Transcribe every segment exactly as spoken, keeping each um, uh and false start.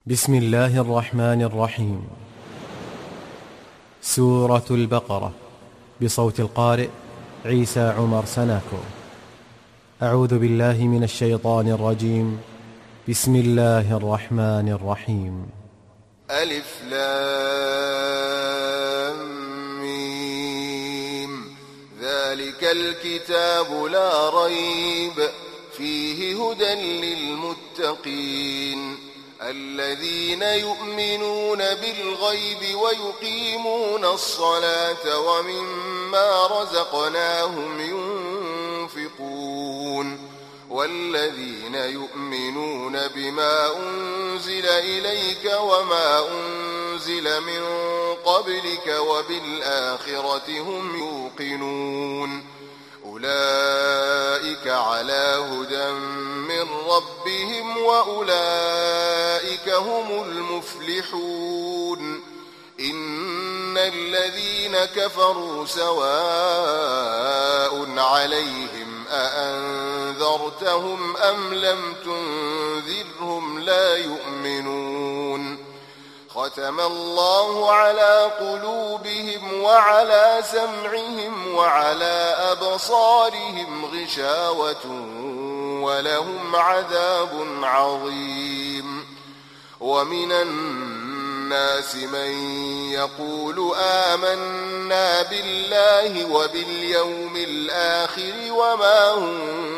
بسم الله الرحمن الرحيم. سورة البقرة بصوت القارئ عيسى عمر سناكو. أعوذ بالله من الشيطان الرجيم. بسم الله الرحمن الرحيم. ألف لام ميم. ذلك الكتاب لا ريب فيه هدى للمتقين الذين يؤمنون بالغيب ويقيمون الصلاة ومما رزقناهم ينفقون والذين يؤمنون بما أنزل إليك وما أنزل من قبلك وبالآخرة هم يوقنون أولئك على هدى من ربهم وأولئك هم المفلحون. إن الذين كفروا سواء عليهم أأنذرتهم أم لم تنذرهم لا يؤمنون. ختم الله على قلوبهم وعلى سمعهم وعلى أبصارهم غشاوة ولهم عذاب عظيم. ومن الناس من يقول آمنا بالله وباليوم الآخر وما هم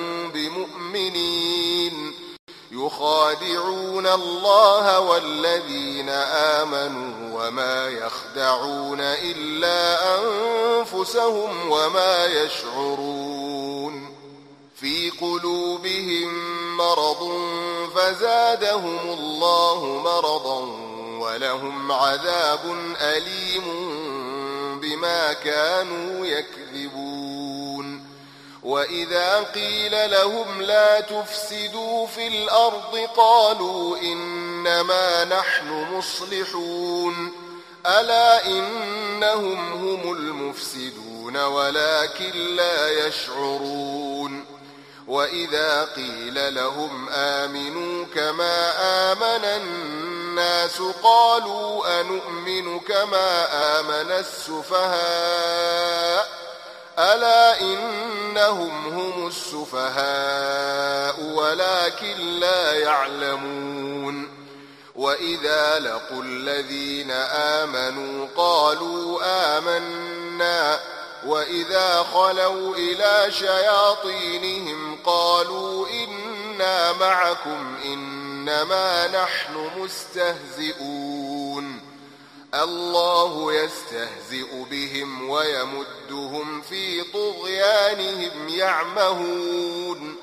بمؤمنين يخادعون الله والذين آمنوا وما يخدعون إلا أنفسهم وما يشعرون. في قلوبهم مرض فزادهم الله مرضا ولهم عذاب أليم بما كانوا يكذبون. وإذا قيل لهم لا تفسدوا في الأرض قالوا إنما نحن مصلحون ألا إنهم هم المفسدون ولكن لا يشعرون. وإذا قيل لهم آمنوا كما آمن الناس قالوا أنؤمن كما آمن السفهاء ألا إنهم هم السفهاء ولكن لا يعلمون. وإذا لقوا الذين آمنوا قالوا آمنا وإذا خلوا إلى شياطينهم قالوا إنا معكم إنما نحن مستهزئون. الله يستهزئ بهم ويمدهم في طغيانهم يعمهون.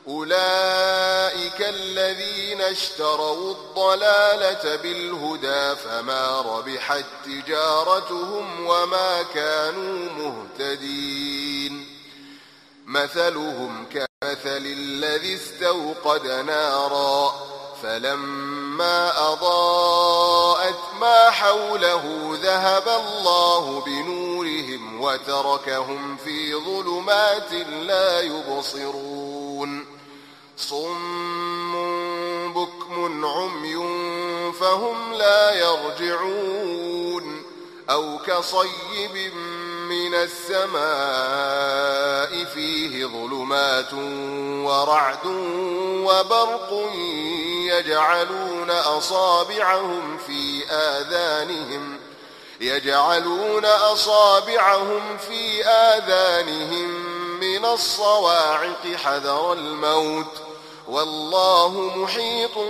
أولئك الذين اشتروا الضلالة بالهدى فما ربحت تجارتهم وما كانوا مهتدين. مثلهم كمثل الذي استوقد نارا فلما أضاءت ما حوله ذهب الله بنورهم وتركهم في ظلمات لا يبصرون. صم بكم عمي فهم لا يرجعون. أو كصيب من السماء فيه ظلمات ورعد وبرق يجعلون أصابعهم في آذانهم يجعلون أصابعهم في آذانهم من الصواعق حذر الموت والله محيط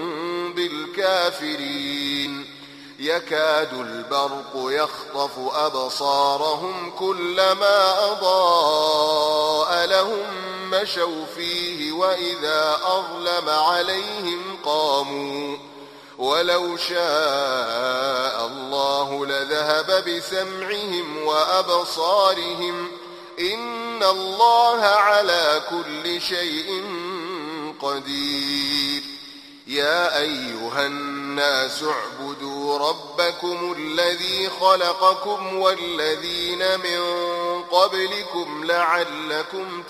بالكافرين. يكاد البرق يخطف أبصارهم كلما أضاء لهم مشوا فيه وإذا أظلم عليهم قاموا ولو شاء الله لذهب بسمعهم وأبصارهم إن الله على كل شيء قدير. يا أيها الناس اعبدوا ربكم الذي خلقكم والذين من قبلكم لعلكم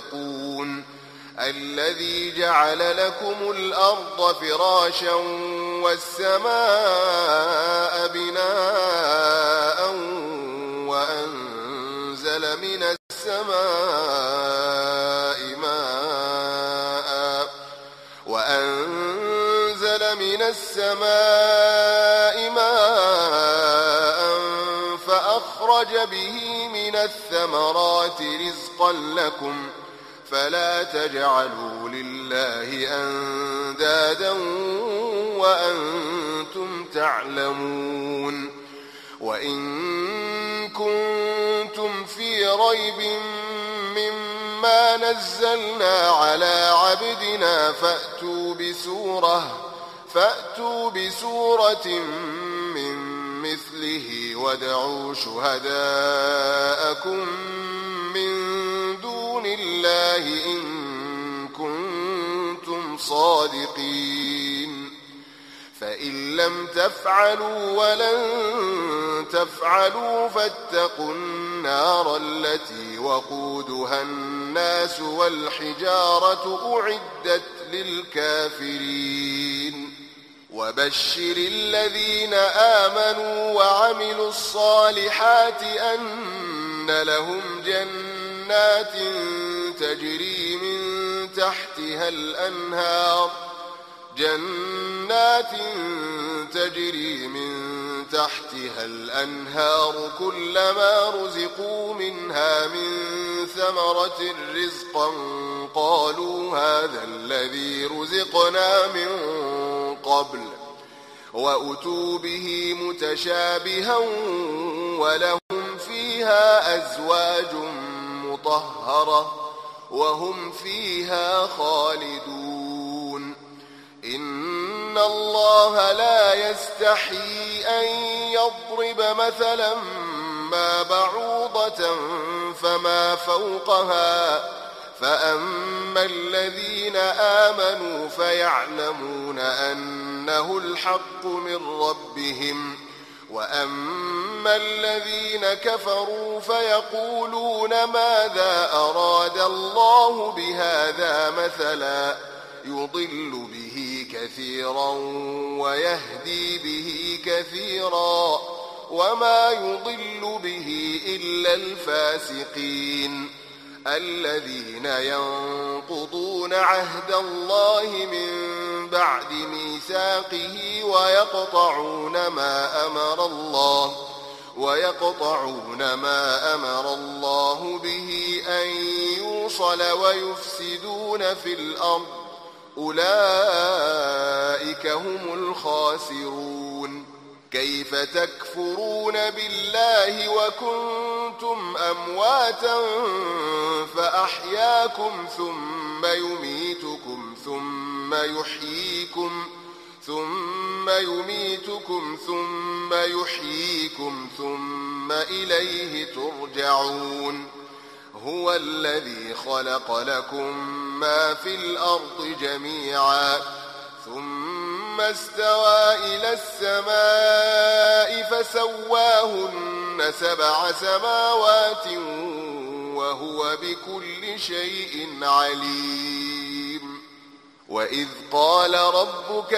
تتقون. الذي جعل لكم الأرض فراشا والسماء بناء وأنزل من السماء ماء وأنزل من السماء ماء فأخرج به من الثمرات رزقا لكم فلا تجعلوا لله أندادا وأنتم تعلمون وإن كنتم في ريب مما نزلنا على عبدنا فأتوا بسورة فأتوا بسورة من مثله وادعوا شهداءكم من دون الله إن كنتم صادقين فإن لم تفعلوا ولن تفعلوا فاتقوا النار التي وقودها الناس والحجارة أعدت للكافرين وبشر الذين آمنوا وعملوا الصالحات أن لهم جنات تجري من تحتها الأنهار جنات تجري من تحتها الأنهار كلما رزقوا منها من ثمرة رزقا قالوا هذا الذي رزقنا من قبل وأتوا به متشابها ولهم فيها أزواج مطهرة وهم فيها خالدون إن الله لا يستحيي أن يضرب مثلا ما بعوضة فما فوقها فأما الذين آمنوا فيعلمون أنه الحق من ربهم وأما الذين كفروا فيقولون ماذا أراد الله بهذا مثلا يضل به كثيرا ويهدي به كثيرا وما يضل به إلا الفاسقين الذين ينقضون عهد الله من بعد ميثاقه ويقطعون ما أمر الله ويقطعون ما أمر الله به أن يوصل ويفسدون في الأرض أولئك هم الخاسرون كيف تكفرون بالله وكنتم أمواتا فأحياكم ثم يميتكم ثم يحييكم ثم يميتكم ثم يحييكم ثم إليه ترجعون هو الذي خلق لكم ما في الأرض جميعا ثم استوى إلى السماء فسواهن سبع سماوات وهو بكل شيء عليم وإذ قال ربك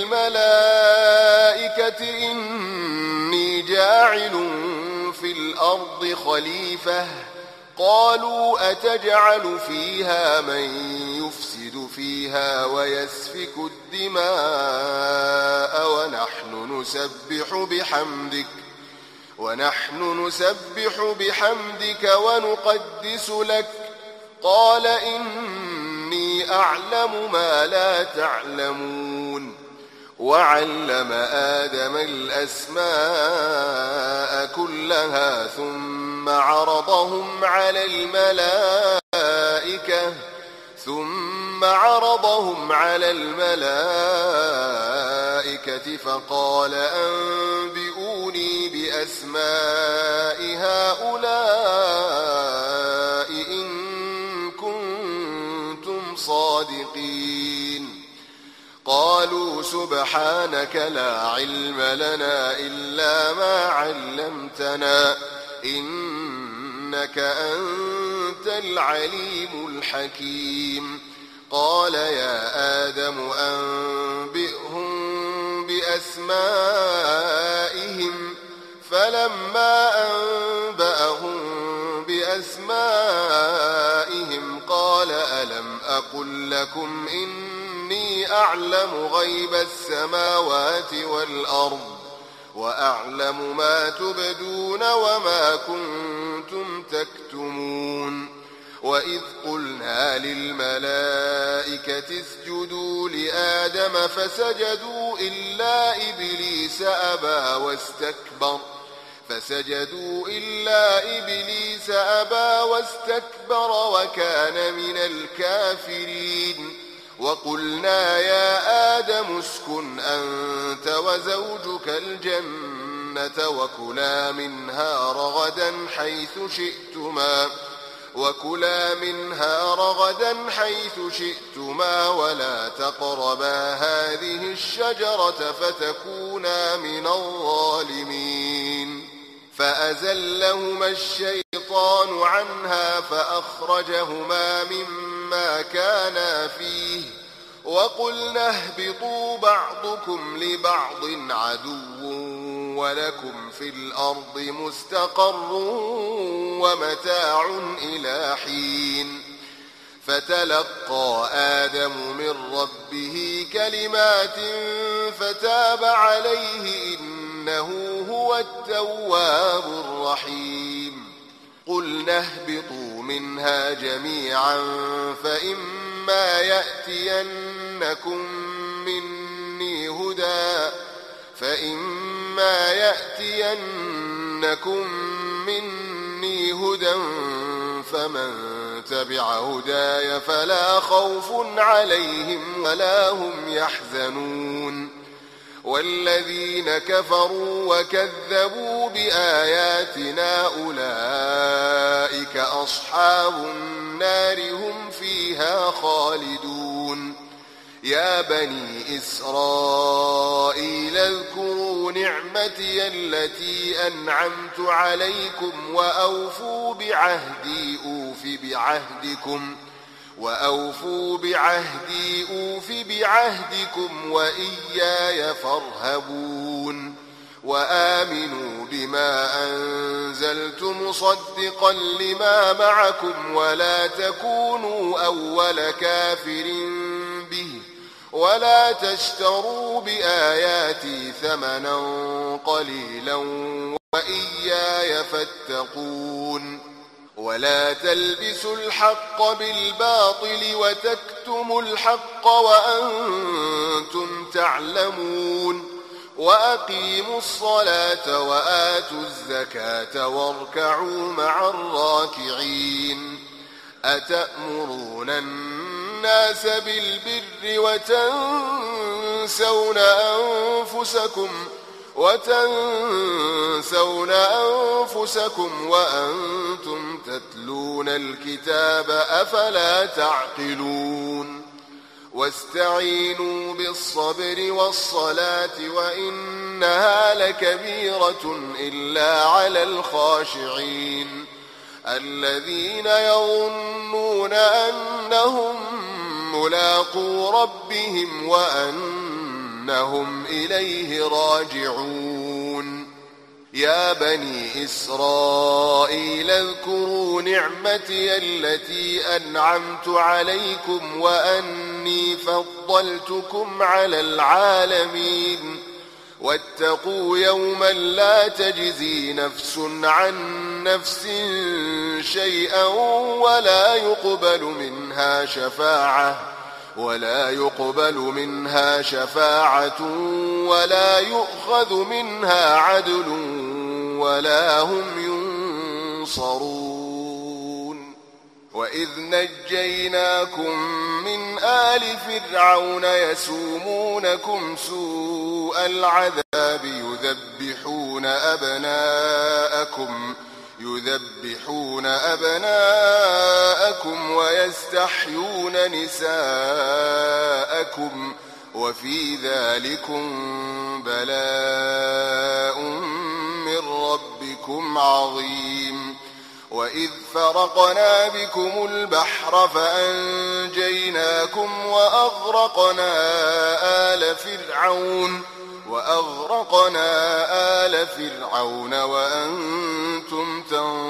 للملائكة إني جاعل في الأرض خليفة قالوا أتجعل فيها من يفسد فيها ويسفك الدماء ونحن نسبح بحمدك ونحن نسبح بحمدك ونقدس لك قال إني أعلم ما لا تعلمون وعلم آدم الأسماء كلها ثم عرضهم على الملائكة ثم عرضهم على الملائكة فقال أنبئوني بأسماء هؤلاء إن كنتم صادقين قالوا سبحانك لا علم لنا إلا ما علمتنا إنك أنت العليم الحكيم قال يا آدم أنبئهم بأسمائهم فلما أنبأهم بأسمائهم قال ألم أقل لكم إني أعلم غيب السماوات والأرض وأعلم ما تبدون وما كنتم تكتمون وإذ قلنا للملائكة اسجدوا لآدم فسجدوا إلا إبليس أبى واستكبر فسجدوا إلا إبليس أبى واستكبر وكان من الكافرين وقلنا يا آدم اسكن أنت وزوجك الجنة وكلا منها رغدا حيث شئتما وكلا منها رغدا حيث شئتما ولا تقربا هذه الشجرة فتكونا من الظالمين فأزلهما الشيطان عنها فأخرجهما مما كانا فيه وقلنا اهبطوا بعضكم لبعض عدو ولكم في الأرض مستقر ومتاع إلى حين فتلقى آدم من ربه كلمات فتاب عليه إنه هو التواب الرحيم قلنا اهبطوا منها جميعا فإما يأتينكم مني هدى فإما يأتينكم مني هدى فمن تبع هداي فلا خوف عليهم ولا هم يحزنون والذين كفروا وكذبوا بآياتنا أولئك أصحاب النار هم فيها خالدون يا بني إسرائيل اذكروا نعمتي التي أنعمت عليكم وأوفوا بعهدي أوف بعهدكم وأوفوا بعهدي أوف بعهدكم وإياي فارهبون وآمنوا بما أنزلت مصدقا لما معكم ولا تكونوا أول كافر به ولا تشتروا بآياتي ثمنا قليلا وإياي فاتقون ولا تلبسوا الحق بالباطل وتكتموا الحق وأنتم تعلمون وأقيموا الصلاة وآتوا الزكاة واركعوا مع الراكعين أتأمرون الناس بالبر وتنسون أنفسكم وتنسون أنفسكم وأنتم تتلون الكتاب أفلا تعقلون واستعينوا بالصبر والصلاة وإنها لكبيرة إلا على الخاشعين الذين يظنون أنهم ملاقو ربهم وأنهم إليه راجعون يا بني إسرائيل اذكروا نعمتي التي أنعمت عليكم وأني فضلتكم على العالمين واتقوا يوما لا تجزي نفس عن نفس شيئا ولا يقبل منها شفاعة ولا يقبل منها شفاعة ولا يؤخذ منها عدل ولا هم ينصرون وإذ نجيناكم من آل فرعون يسومونكم سوء العذاب يذبحون أبناءكم يذبحون أبناءكم ويستحيون نساءكم وفي ذلكم بلاء من ربكم عظيم وإذ فرقنا بكم البحر فأنجيناكم وأغرقنا آل فرعون أغرقنا آل فرعون وأنتم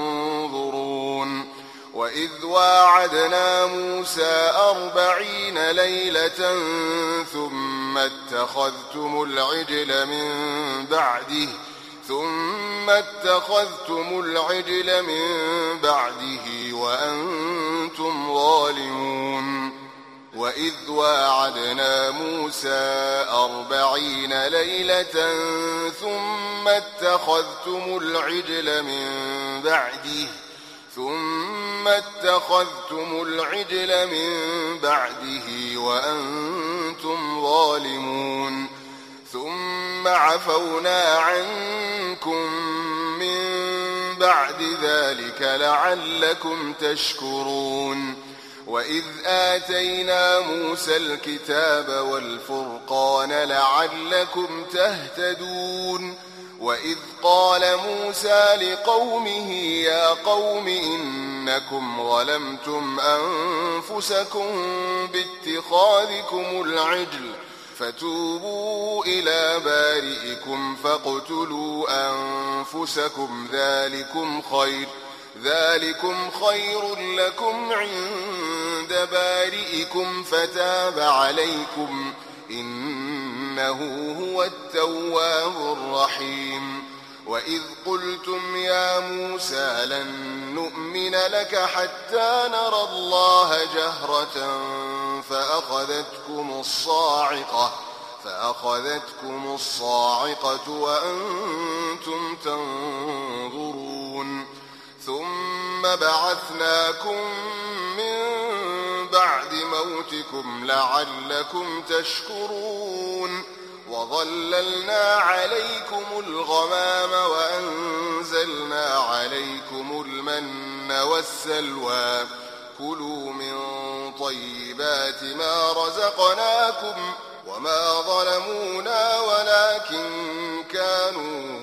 تنظرون وإذ واعدنا موسى أربعين ليلة ثم اتخذتم العجل من بعده ثم اتخذتم العجل من بعده وأنتم ظالمون وإذ واعدنا موسى أربعين ليلة ثم اتخذتم العجل من بعده ثم اتخذتم العجل من بعده وأنتم ظالمون ثم عفونا عنكم من بعد ذلك لعلكم تشكرون وإذ آتينا موسى الكتاب والفرقان لعلكم تهتدون وإذ قال موسى لقومه يا قوم إنكم ظلمتم أنفسكم باتخاذكم العجل فتوبوا إلى بارئكم فاقتلوا أنفسكم ذلكم خير ذلكم خير لكم عند بارئكم فتاب عليكم إنه هو التواب الرحيم وإذ قلتم يا موسى لن نؤمن لك حتى نرى الله جهرة فأخذتكم الصاعقة فأخذتكم الصاعقة وأنتم تنظرون ثم بعثناكم من بعد موتكم لعلكم تشكرون وظللنا عليكم الغمام وأنزلنا عليكم المن والسلوى كلوا من طيبات ما رزقناكم وما ظلمونا ولكن كانوا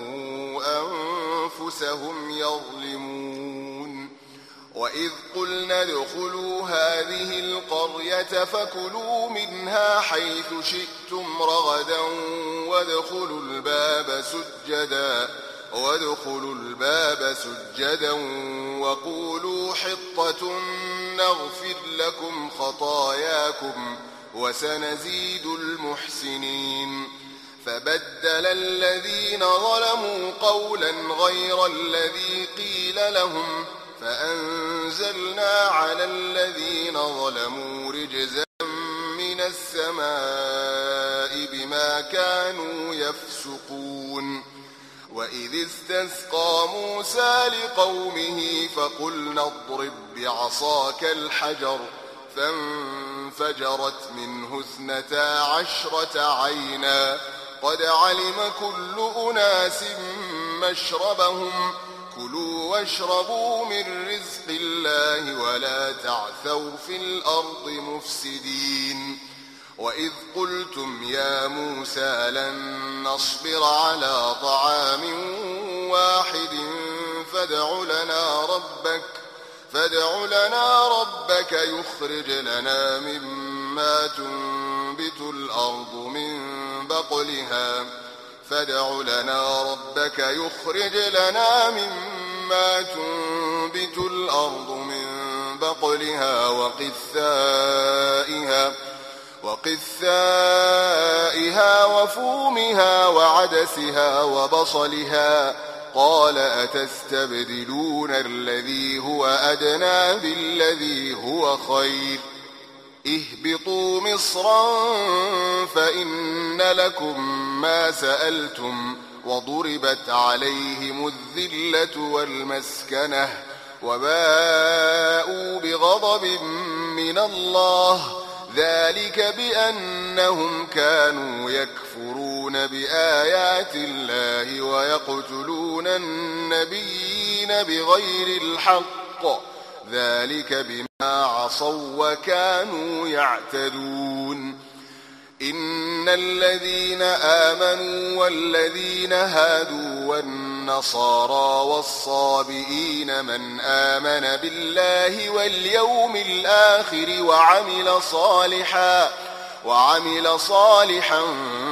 أنفسهم يظلمون وإذ قلنا ادخلوا هذه القرية فكلوا منها حيث شئتم رغدا وادخلوا الباب سجدا وادخلوا الباب سجدا وقولوا حطة نغفر لكم خطاياكم وسنزيد المحسنين فبدل الذين ظلموا قولا غير الذي قيل لهم فأنزلنا على الذين ظلموا رجزا من السماء بما كانوا يفسقون وإذ استسقى موسى لقومه فقلنا اضرب بعصاك الحجر فانفجرت منه اثنتا عشرة عينا قد علم كل أناس مشربهم كلوا واشربوا من رزق الله ولا تعثوا في الأرض مفسدين وإذ قلتم يا موسى لن نصبر على طعام واحد فادع لنا ربك فادع لنا ربك يخرج لنا مما تنبت الأرض من بقلها فادع لنا ربك يخرج لنا مما تنبت الأرض من بقلها وقثائها وقثائها وفومها وعدسها وبصلها قال أتستبدلون الذي هو أدنى بالذي هو خير اهبطوا مصرا فإن لكم ما سألتم وضربت عليهم الذلة والمسكنة وباءوا بغضب من الله ذلك بأنهم كانوا يكفرون بآيات الله ويقتلون النبيين بغير الحق ذلك بما عصوا وكانوا يعتدون إن الذين آمنوا والذين هادوا والنصارى والصابئين من آمن بالله واليوم الآخر وعمل صالحا وعمل صالحا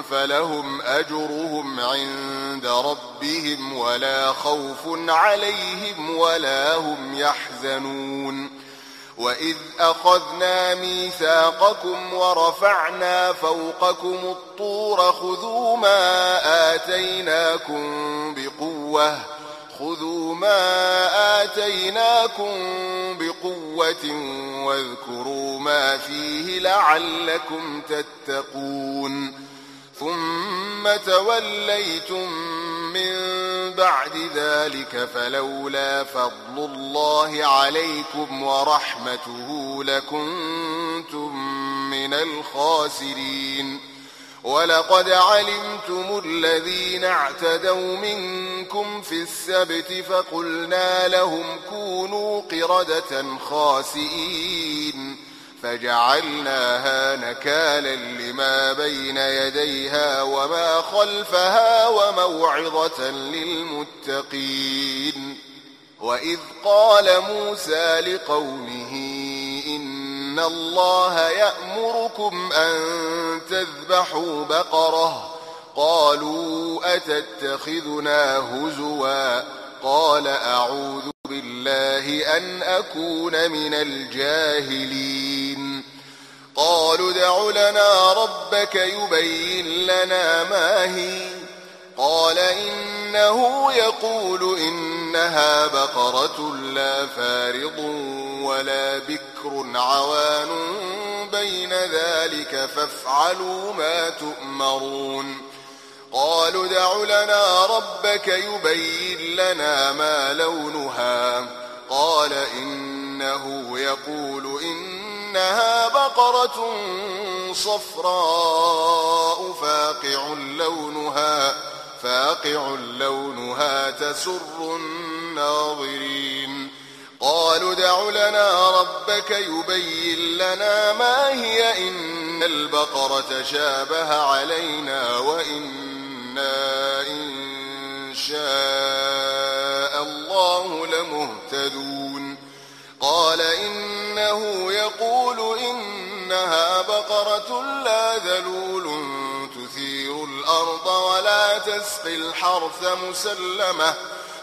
فلهم أجرهم عند ربهم ولا خوف عليهم ولا هم يحزنون وإذ أخذنا ميثاقكم ورفعنا فوقكم الطور خذوا ما آتيناكم بقوة خذوا ما آتيناكم بقوة واذكروا ما فيه لعلكم تتقون ثم توليتم من بعد ذلك فلولا فضل الله عليكم ورحمته لكنتم من الخاسرين ولقد علمتم الذين اعتدوا منكم في السبت فقلنا لهم كونوا قردة خاسئين فجعلناها نكالا لما بين يديها وما خلفها وموعظة للمتقين وإذ قال موسى لقومه إن الله يأمركم أن تذبحوا بقرة قالوا أتتخذنا هزوا قال أعوذ بالله أن أكون من الجاهلين قالوا ادع لنا ربك يبين لنا ما هي قال إنه يقول إنها بقرة لا فارض ولا بكر عوان بين ذلك فافعلوا ما تؤمرون قالوا ادع لنا ربك يبين لنا ما لونها قال إنه يقول إنها بقرة صفراء فاقع لونها فاقع لونها تسر الناظرين قالوا ادع لنا ربك يبين لنا ما هي إن البقرة شابه علينا وإنا إن شاء الله لمهتدون قال إنه يقول إنها بقرة لا ذلول تثير الأرض ولا تسقي الحرث مسلمة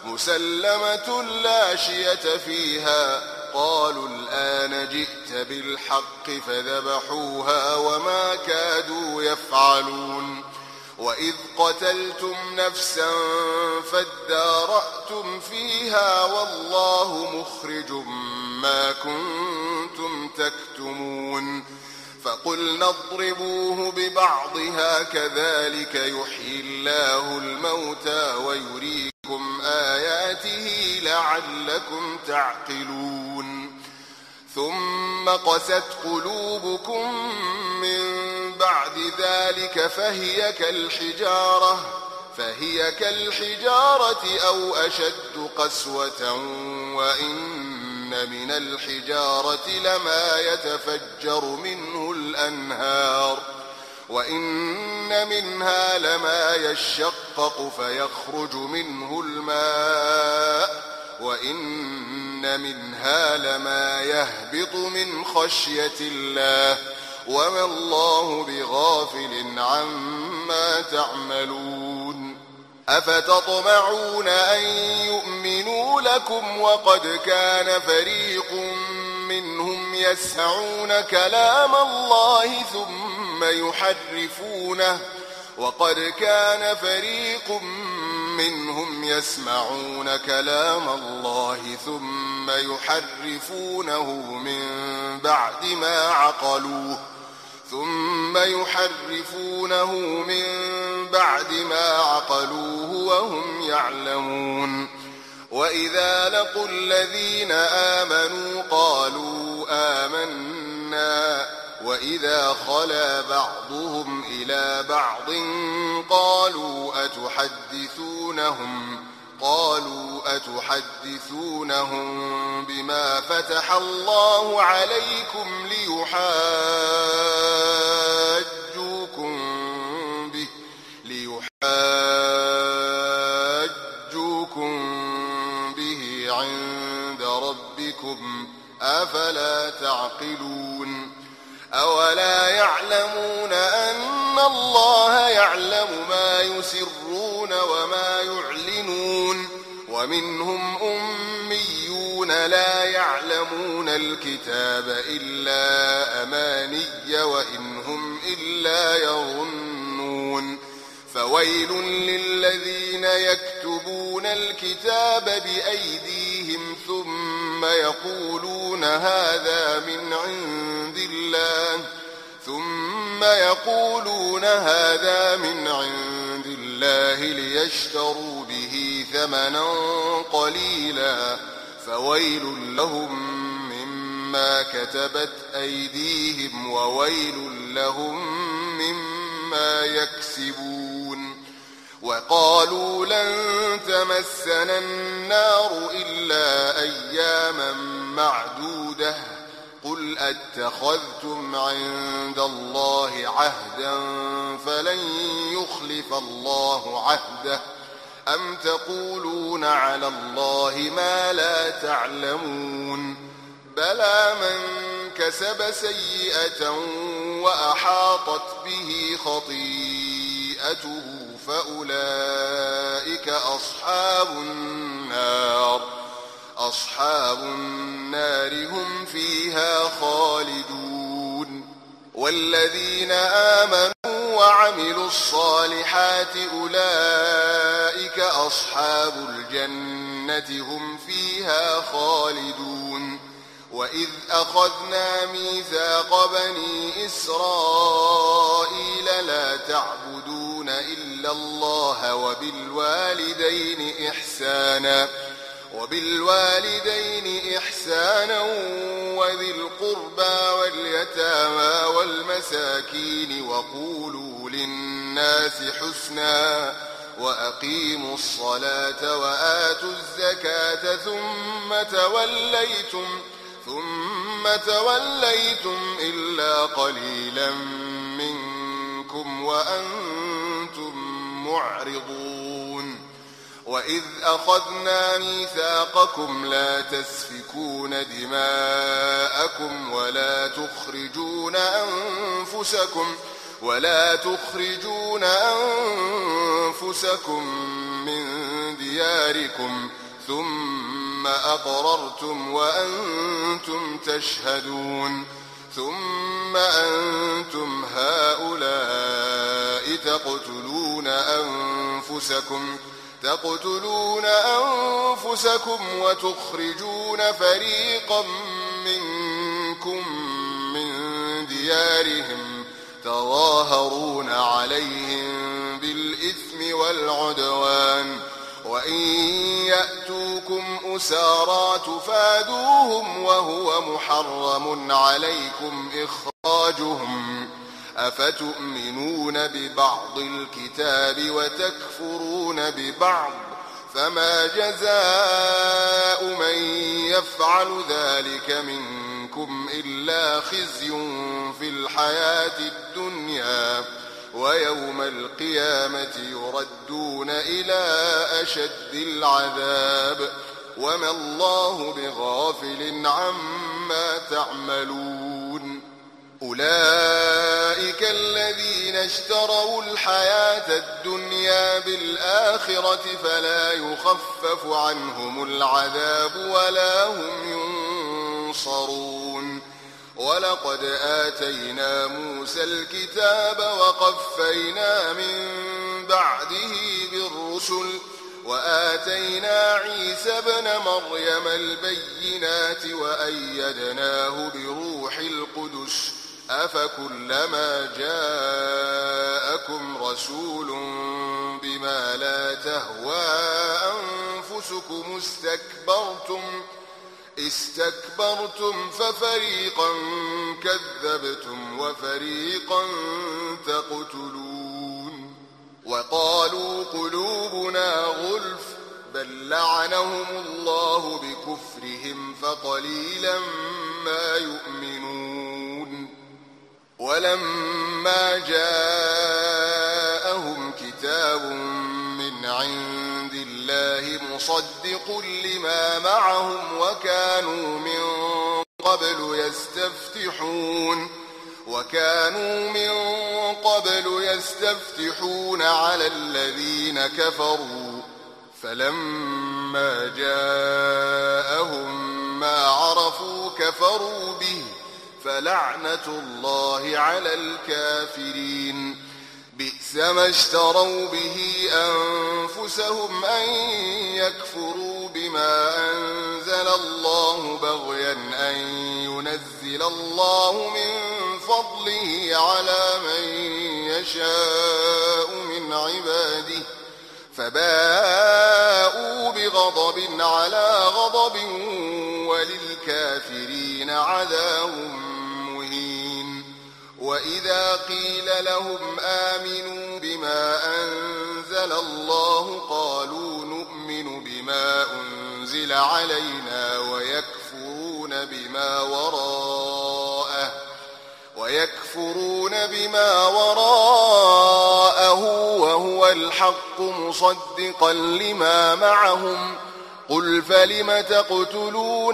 مسلمة لا شية فيها قالوا الآن جئت بالحق فذبحوها وما كادوا يفعلون وإذ قتلتم نفسا فادارأتم فيها والله مخرج ما كنتم تكتمون فقلنا اضربوه ببعضها كذلك يحيي الله الموتى ويريكم آياته لعلكم تعقلون ثم قست قلوبكم من بعد ذلك فهي كالحجارة فهي كالحجارة أو أشد قسوة وإن من الحجارة لما يتفجر منه الأنهار وإن منها لما يشقق فيخرج منه الماء وإن منها لما يهبط من خشية الله وما الله بغافل عما تعملون أفتطمعون أن يؤمنوا لكم وقد كان فريق منهم يسمعون كلام الله ثم يحرفونه وقد كان فريق منهم يسمعون كلام الله ثم يحرفونه من بعد ما عقلوه ثم يحرفونه من بعد ما عقلوه وهم يعلمون وإذا لقوا الذين آمنوا قالوا آمنا وإذا خلا بعضهم إلى بعض قالوا أتحدثونهم قالوا أتحدثونهم بما فتح الله عليكم ليحاجوكم به ليحاجوكم به عند ربكم أفلا تعقلون أولا يعلمون أن الله يعلم ما يسرون وما يعلنون ومنهم أميون لا يعلمون الكتاب إلا أماني وإن هم إلا يظنون فويل للذين يكتبون الكتاب بأيديهم ثم يقولون هذا من عند الله ثم يقولون هذا من عند الله ليشتروا به ثمنا قليلا فويل لهم مما كتبت أيديهم وويل لهم مما يكسبون وقالوا لن تمسنا النار إلا أياما معدودة قل أتخذتم عند الله عهدا فلن يخلف الله عهده أم تقولون على الله ما لا تعلمون بلى من كسب سيئة وأحاطت به خطيئته فأولئك أصحاب النار أصحاب النار هم فيها خالدون والذين آمنوا وعملوا الصالحات أولئك أصحاب الجنة هم فيها خالدون وإذ أخذنا ميثاق بني إسرائيل لا تعبدون إلا الله وبالوالدين إحسانا وبالوالدين إحسانا وذي القربى واليتامى والمساكين وقولوا للناس حسنا وأقيموا الصلاة وآتوا الزكاة ثم توليتم ثم توليتم إلا قليلا منكم وأنتم معرضون وإذ أخذنا ميثاقكم لا تسفكون دماءكم ولا تخرجون أنفسكم ولا تخرجون أنفسكم من دياركم ثم أقررتم وأنتم تشهدون ثم أنتم هؤلاء تقتلون أنفسكم تقتلون أنفسكم وتخرجون فريقا منكم من ديارهم تظاهرون عليهم بالإثم والعدوان وإن يأتوكم أسارى تفادوهم وهو محرم عليكم إخراجهم أفتؤمنون ببعض الكتاب وتكفرون ببعض فما جزاء من يفعل ذلك منكم إلا خزي في الحياة الدنيا ويوم القيامة يردون إلى أشد العذاب وما الله بغافل عما تعملون أولئك الذين اشتروا الحياة الدنيا بالآخرة فلا يخفف عنهم العذاب ولا هم ينصرون ولقد آتينا موسى الكتاب وقفينا من بعده بالرسل وآتينا عيسى ابن مريم البينات وأيدناه بروح القدس أفكلما جاءكم رسول بما لا تهوى أنفسكم استكبرتم استكبرتم ففريقا كذبتم وفريقا تقتلون وقالوا قلوبنا غلف بل لعنهم الله بكفرهم فقليلا ما يؤمنون ولما جاءهم كتاب من عند الله مصدق لما معهم وكانوا من قبل يستفتحون وكانوا من قبل يستفتحون على الذين كفروا فلما جاءهم ما عرفوا كفروا به فلعنة الله على الكافرين بئس ما اشتروا به أنفسهم أن يكفروا بما أنزل الله بغيا أن ينزل الله من فضله على من يشاء من عباده فباءوا بغضب على غضب وللكافرين عذاب مهين وإذا قيل لهم آمنوا بما أنزل الله قالوا نؤمن بما أنزل علينا ويكفرون بما وراءه ويكفرون بما وراءه وهو الحق مصدقا لما معهم قل فلم تقتلون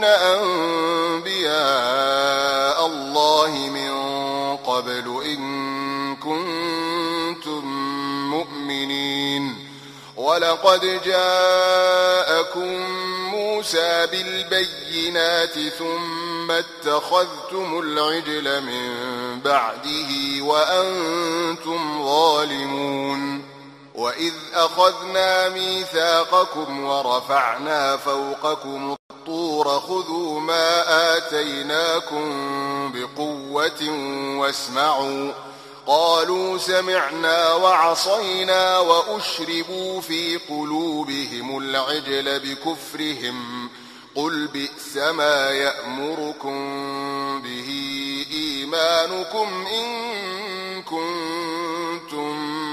أنبياء الله من قبل إن كنتم مؤمنين ولقد جاءكم موسى بالبينات ثم اتخذتم العجل من بعده وأنتم ظالمون وإذ أخذنا ميثاقكم ورفعنا فوقكم الطور خذوا ما آتيناكم بقوة واسمعوا قالوا سمعنا وعصينا وأشربوا في قلوبهم العجل بكفرهم قل بئس ما يأمركم به إيمانكم إن كنتم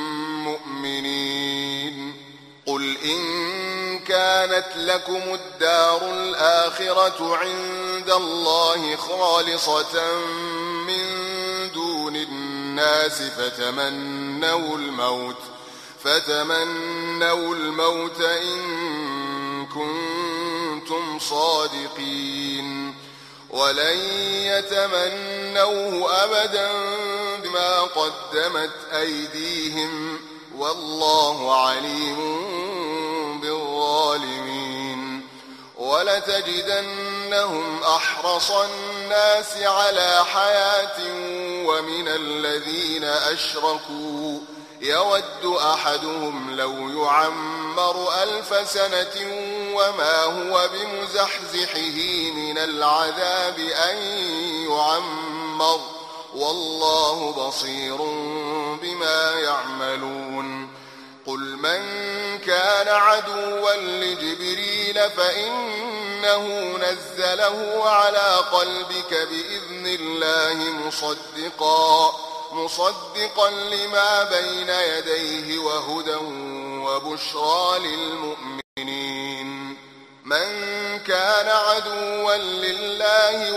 مؤمنين قل إن كانت لكم الدار الآخرة عند الله خالصة من دون الناس فتمنوا الموت فتمنوا الموت إن كنتم صادقين ولن يتمنوه أبدا بما قدمت أيديهم والله عليم بالظالمين ولتجدنهم أحرص الناس على حياة ومن الذين أشركوا يود أحدهم لو يعمر ألف سنة وما هو بمزحزحه من العذاب أن يعمر والله بصير بما يعملون قل من كان عدوا لجبريل فإنه نزله على قلبك بإذن الله مصدقا مصدقا لما بين يديه وهدى وبشرى للمؤمنين من كان عدوا لله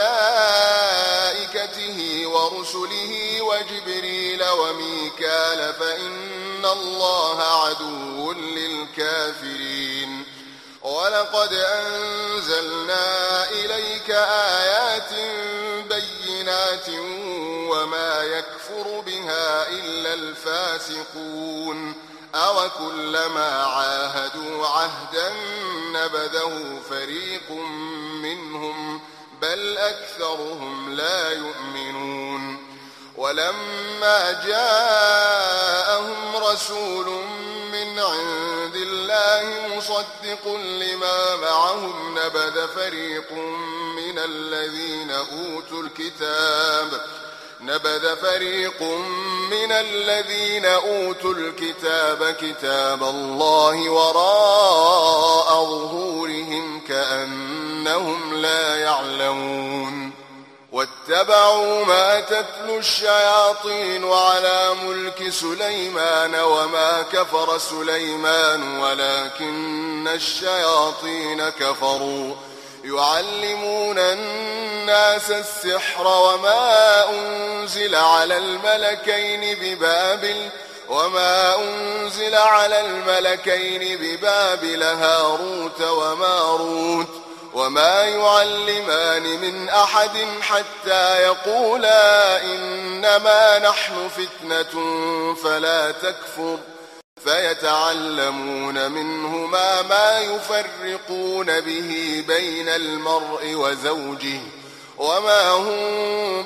وملائكته ورسله وجبريل وميكال فإن الله عدو للكافرين ولقد أنزلنا إليك آيات بينات وما يكفر بها إلا الفاسقون أو كلما عاهدوا عهدا نبذه فريق منهم بل أكثرهم لا يؤمنون ولما جاءهم رسول من عند الله مصدق لما معهم نبذ فريق من الذين أوتوا الكتاب نبذ فريق من الذين أوتوا الكتاب كتاب الله وراء ظهورهم كأنهم لا يعلمون واتبعوا ما تتلو الشياطين على ملك سليمان وما كفر سليمان ولكن الشياطين كفروا يعلمون الناس السحر وما أنزل على الملكين ببابل وما أنزل على الملكين ببابل هاروت وماروت وما يعلمان من أحد حتى يقولا إنما نحن فتنة فلا تكفر فيتعلمون منهما ما يفرقون به بين المرء وزوجه وما هم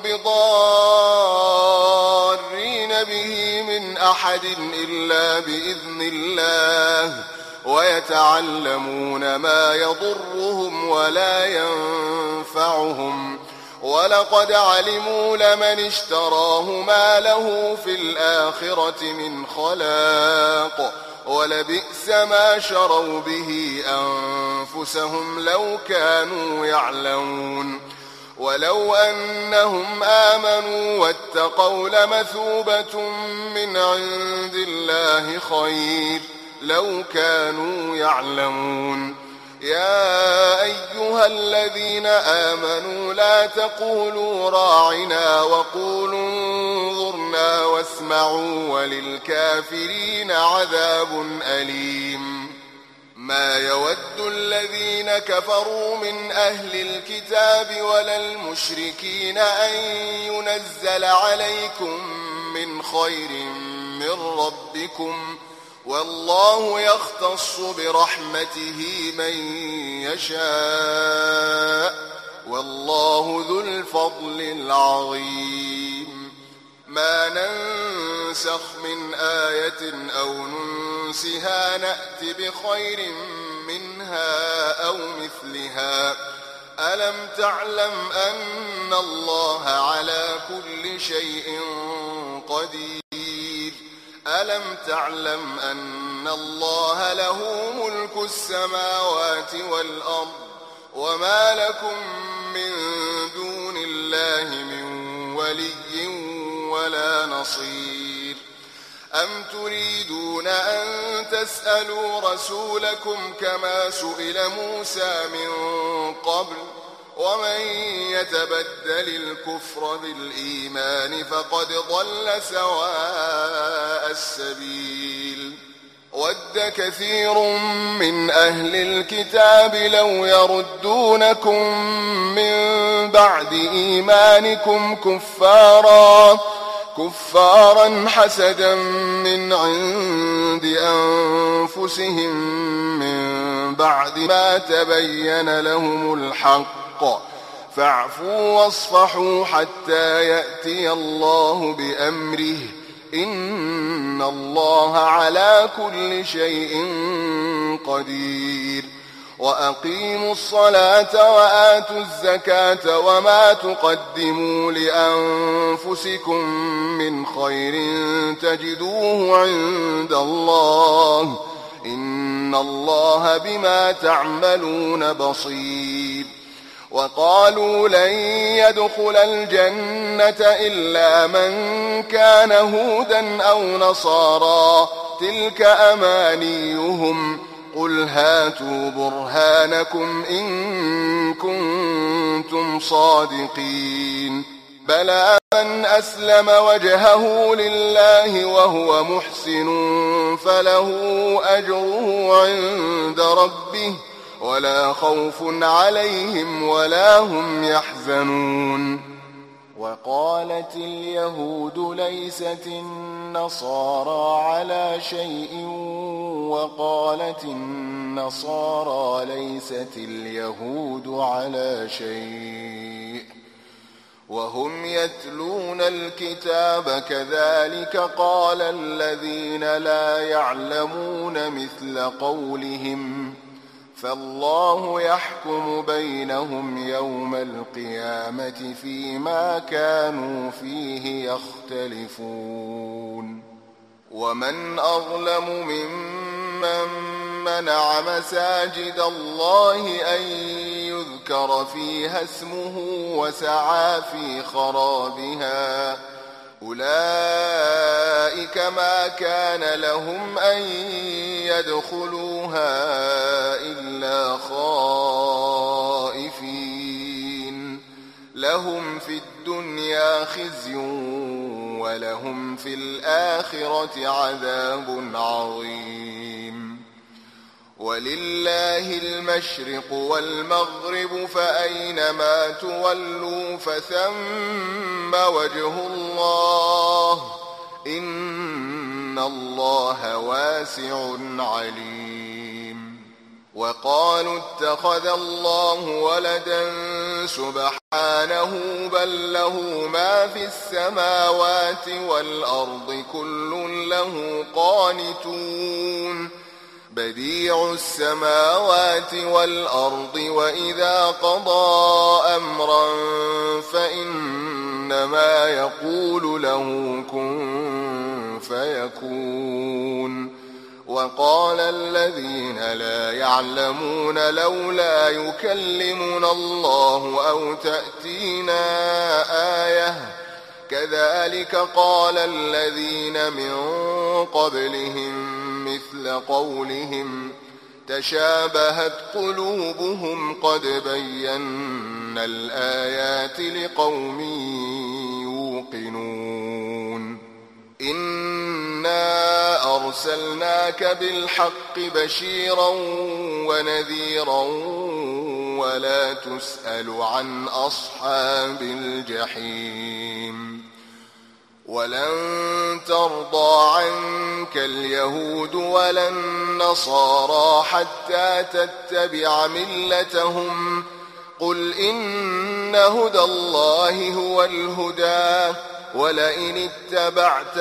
بضارين به من أحد إلا بإذن الله ويتعلمون ما يضرهم ولا ينفعهم ولقد علموا لمن اشتراه ما له في الآخرة من خلاق ولبئس ما شروا به أنفسهم لو كانوا يعلمون ولو أنهم آمنوا واتقوا لمثوبة من عند الله خير لو كانوا يعلمون يا أيها الذين آمنوا لا تقولوا راعنا وقولوا انظرنا واسمعوا وللكافرين عذاب أليم ما يود الذين كفروا من أهل الكتاب ولا المشركين أن ينزل عليكم من خير من ربكم والله يختص برحمته من يشاء والله ذو الفضل العظيم ما ننسخ من آية أو ننسها نأت بخير منها أو مثلها ألم تعلم أن الله على كل شيء قدير ألم تعلم أن الله له ملك السماوات والأرض وما لكم من دون الله من ولي ولا نصير أم تريدون أن تسألوا رسولكم كما سئل موسى من قبل ومن يتبدل الكفر بالإيمان فقد ضل سواء السبيل ود كثير من أهل الكتاب لو يردونكم من بعد إيمانكم كفارا كفارا حسدا من عند أنفسهم من بعد ما تبين لهم الحق فاعفوا واصفحوا حتى يأتي الله بأمره إن الله على كل شيء قدير وأقيموا الصلاة وآتوا الزكاة وما تقدموا لأنفسكم من خير تجدوه عند الله إن الله بما تعملون بصير وقالوا لن يدخل الجنة إلا من كان هودا أو نصارى تلك أمانيهم قل هاتوا برهانكم إن كنتم صادقين بلى من أسلم وجهه لله وهو محسن فله أجره عند ربه ولا خوف عليهم ولا هم يحزنون وقالت اليهود ليست النصارى على شيء وقالت النصارى ليست اليهود على شيء وهم يتلون الكتاب كذلك قال الذين لا يعلمون مثل قولهم فالله يحكم بينهم يوم القيامة فيما كانوا فيه يختلفون ومن أظلم ممن منع مساجد الله أن يذكر فيها اسمه وسعى في خرابها أولئك ما كان لهم أن يدخلوها إلا خائفين لهم في الدنيا خزي ولهم في الآخرة عذاب عظيم ولله المشرق والمغرب فأينما تولوا فثم وجه الله إن الله واسع عليم. وقالوا اتخذ الله ولدا سبحانه بل له ما في السماوات والأرض كل له قانتون بديع السماوات والأرض وإذا قضى أمرا فإنما يقول له كن فيكون. وقال الذين لا يعلمون لولا يكلمنا الله أو تأتينا آية كذلك قال الذين من قبلهم مثل قولهم تشابهت قلوبهم قد بينا الآيات لقوم يوقنون. إنا أرسلناك بالحق بشيرا ونذيرا ولا تسأل عن أصحاب الجحيم. ولن ترضى عنك اليهود ولا النصارى حتى تتبع ملتهم قل إن هدى الله هو الهدى ولئن اتبعت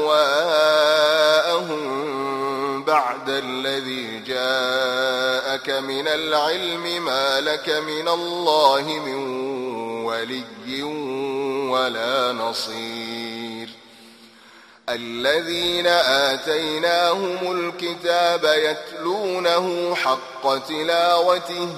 أهواءهم بعد الذي جاءك من العلم ما لك من الله من ولي ولا نصير. الذين آتيناهم الكتاب يتلونه حق تلاوته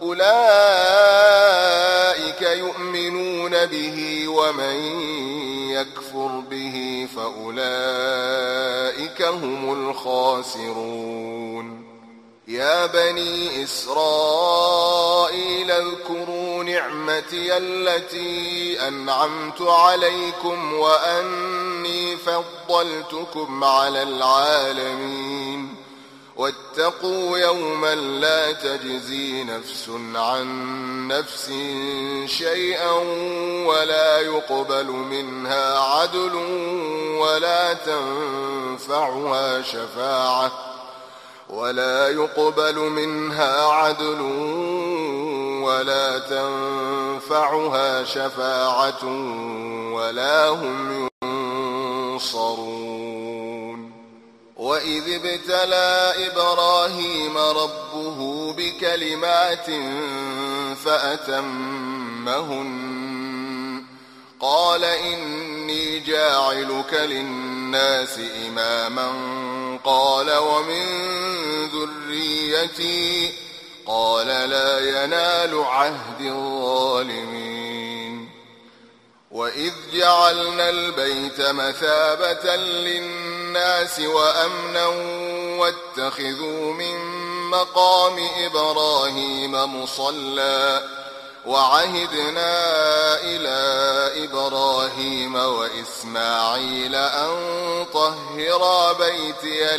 أولئك يؤمنون به ومن يكفر به فأولئك هم الخاسرون. يا بني إسرائيل اذكروا نعمتي التي أنعمت عليكم وأني فضلتكم على العالمين واتقوا يوما لا تجزي نفس عن نفس شيئا ولا يقبل منها عدل ولا تنفعها شفاعة ولا يقبل منها عدل ولا تنفعها شفاعة ولا هم ينصرون. وإذ ابتلى إبراهيم ربه بكلمات فأتمهن قال إني جاعلك للناس إماما قال ومن ذريتي قال لا ينال عهد الظالمين. وإذ جعلنا البيت مثابة للناس وأمنا واتخذوا من مقام إبراهيم مصلى وعهدنا إلى إبراهيم وإسماعيل أن طهرا بيتي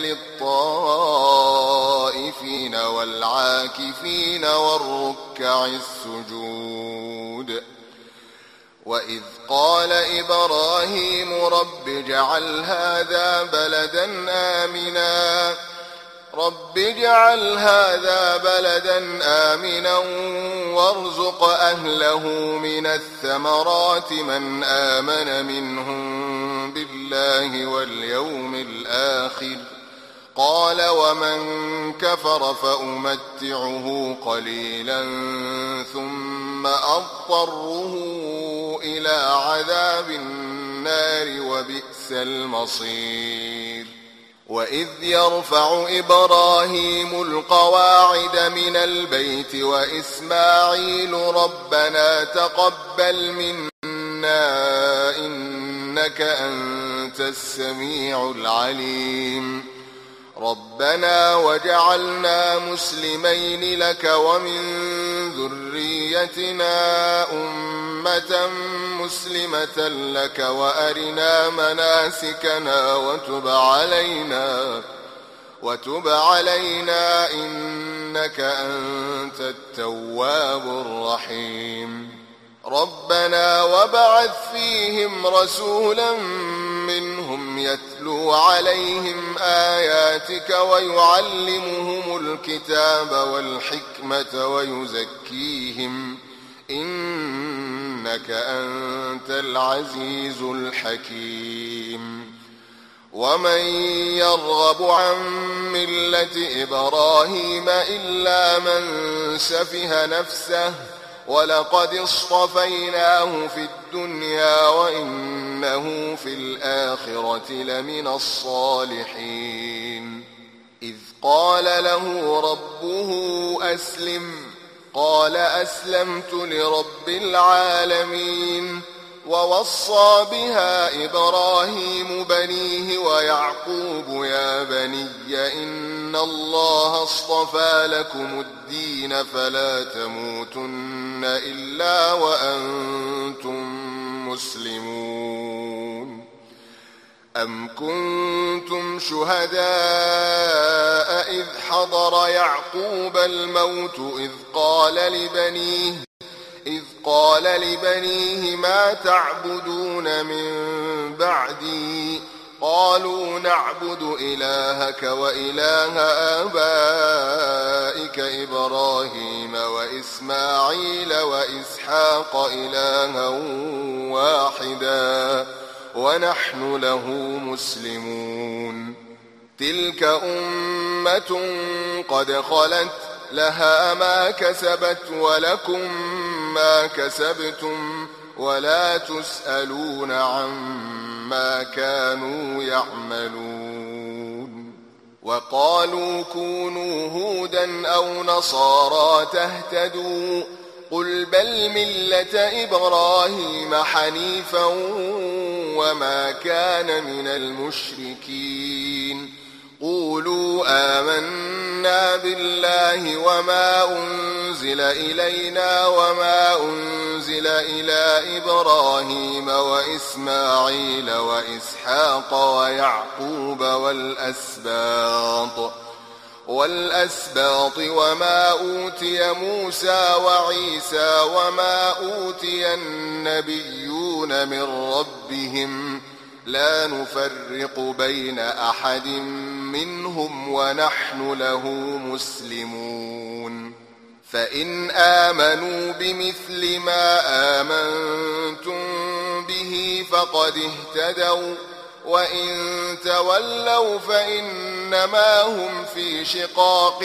للطائفين والعاكفين والركع السجود. وإذ قال إبراهيم رب اجعل هذا بلدا آمنا رب اجعل هذا بلدا آمنا وارزق أهله من الثمرات من آمن منهم بالله واليوم الآخر قال ومن كفر فأمتعه قليلا ثم أضطره إلى عذاب النار وبئس المصير. وإذ يرفع إبراهيم القواعد من البيت وإسماعيل ربنا تقبل منا إنك أنت السميع العليم ربنا وجعلنا مسلمين لك ومن ذريتنا أمة مسلمة لك وأرنا مناسكنا وتب علينا وتب علينا إنك أنت التواب الرحيم. ربنا وابعث فيهم رسولا منهم يتلو عليهم آياتك ويعلمهم الكتاب والحكمة ويزكيهم إنك أنت العزيز الحكيم. ومن يرغب عن ملة إبراهيم إلا من سفه نفسه ولقد اصطفيناه في الدنيا وإنه في الآخرة لمن الصالحين. إذ قال له ربه أسلم قال أسلمت لرب العالمين. ووصى بها إبراهيم بنيه ويعقوب يا بني إن الله اصطفى لكم الدين فلا تموتن إلا وأنتم مسلمون. أم كنتم شهداء إذ حضر يعقوب الموت إذ قال لبنيه إذ قال لبنيه ما تعبدون من بعدي قالوا نعبد إلهك وإله آبائك إبراهيم وإسماعيل وإسحاق إلها واحدا ونحن له مسلمون. تلك أمة قد خلت لها ما كسبت ولكم ما كسبتم ولا تسألون عما كانوا يعملون. وقالوا كونوا هودا أو نصارى تهتدوا قل بل ملة إبراهيم حنيفا وما كان من المشركين. قولوا آمنا بالله وما أنزل إلينا وما أنزل إلى إبراهيم وإسماعيل وإسحاق ويعقوب والأسباط والأسباط وما أوتي موسى وعيسى وما أوتي النبيون من ربهم لا نفرق بين أحد منهم ونحن له مسلمون. فإن آمنوا بمثل ما آمنتم به فقد اهتدوا وإن تولوا فإنما هم في شقاق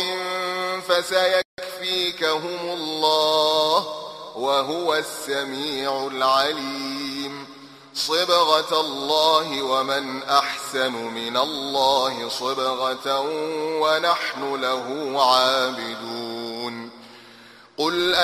فسيكفيكهم الله وهو السميع العليم. صبغة الله ومن أحسن من الله صبغة ونحن له عابدون. قل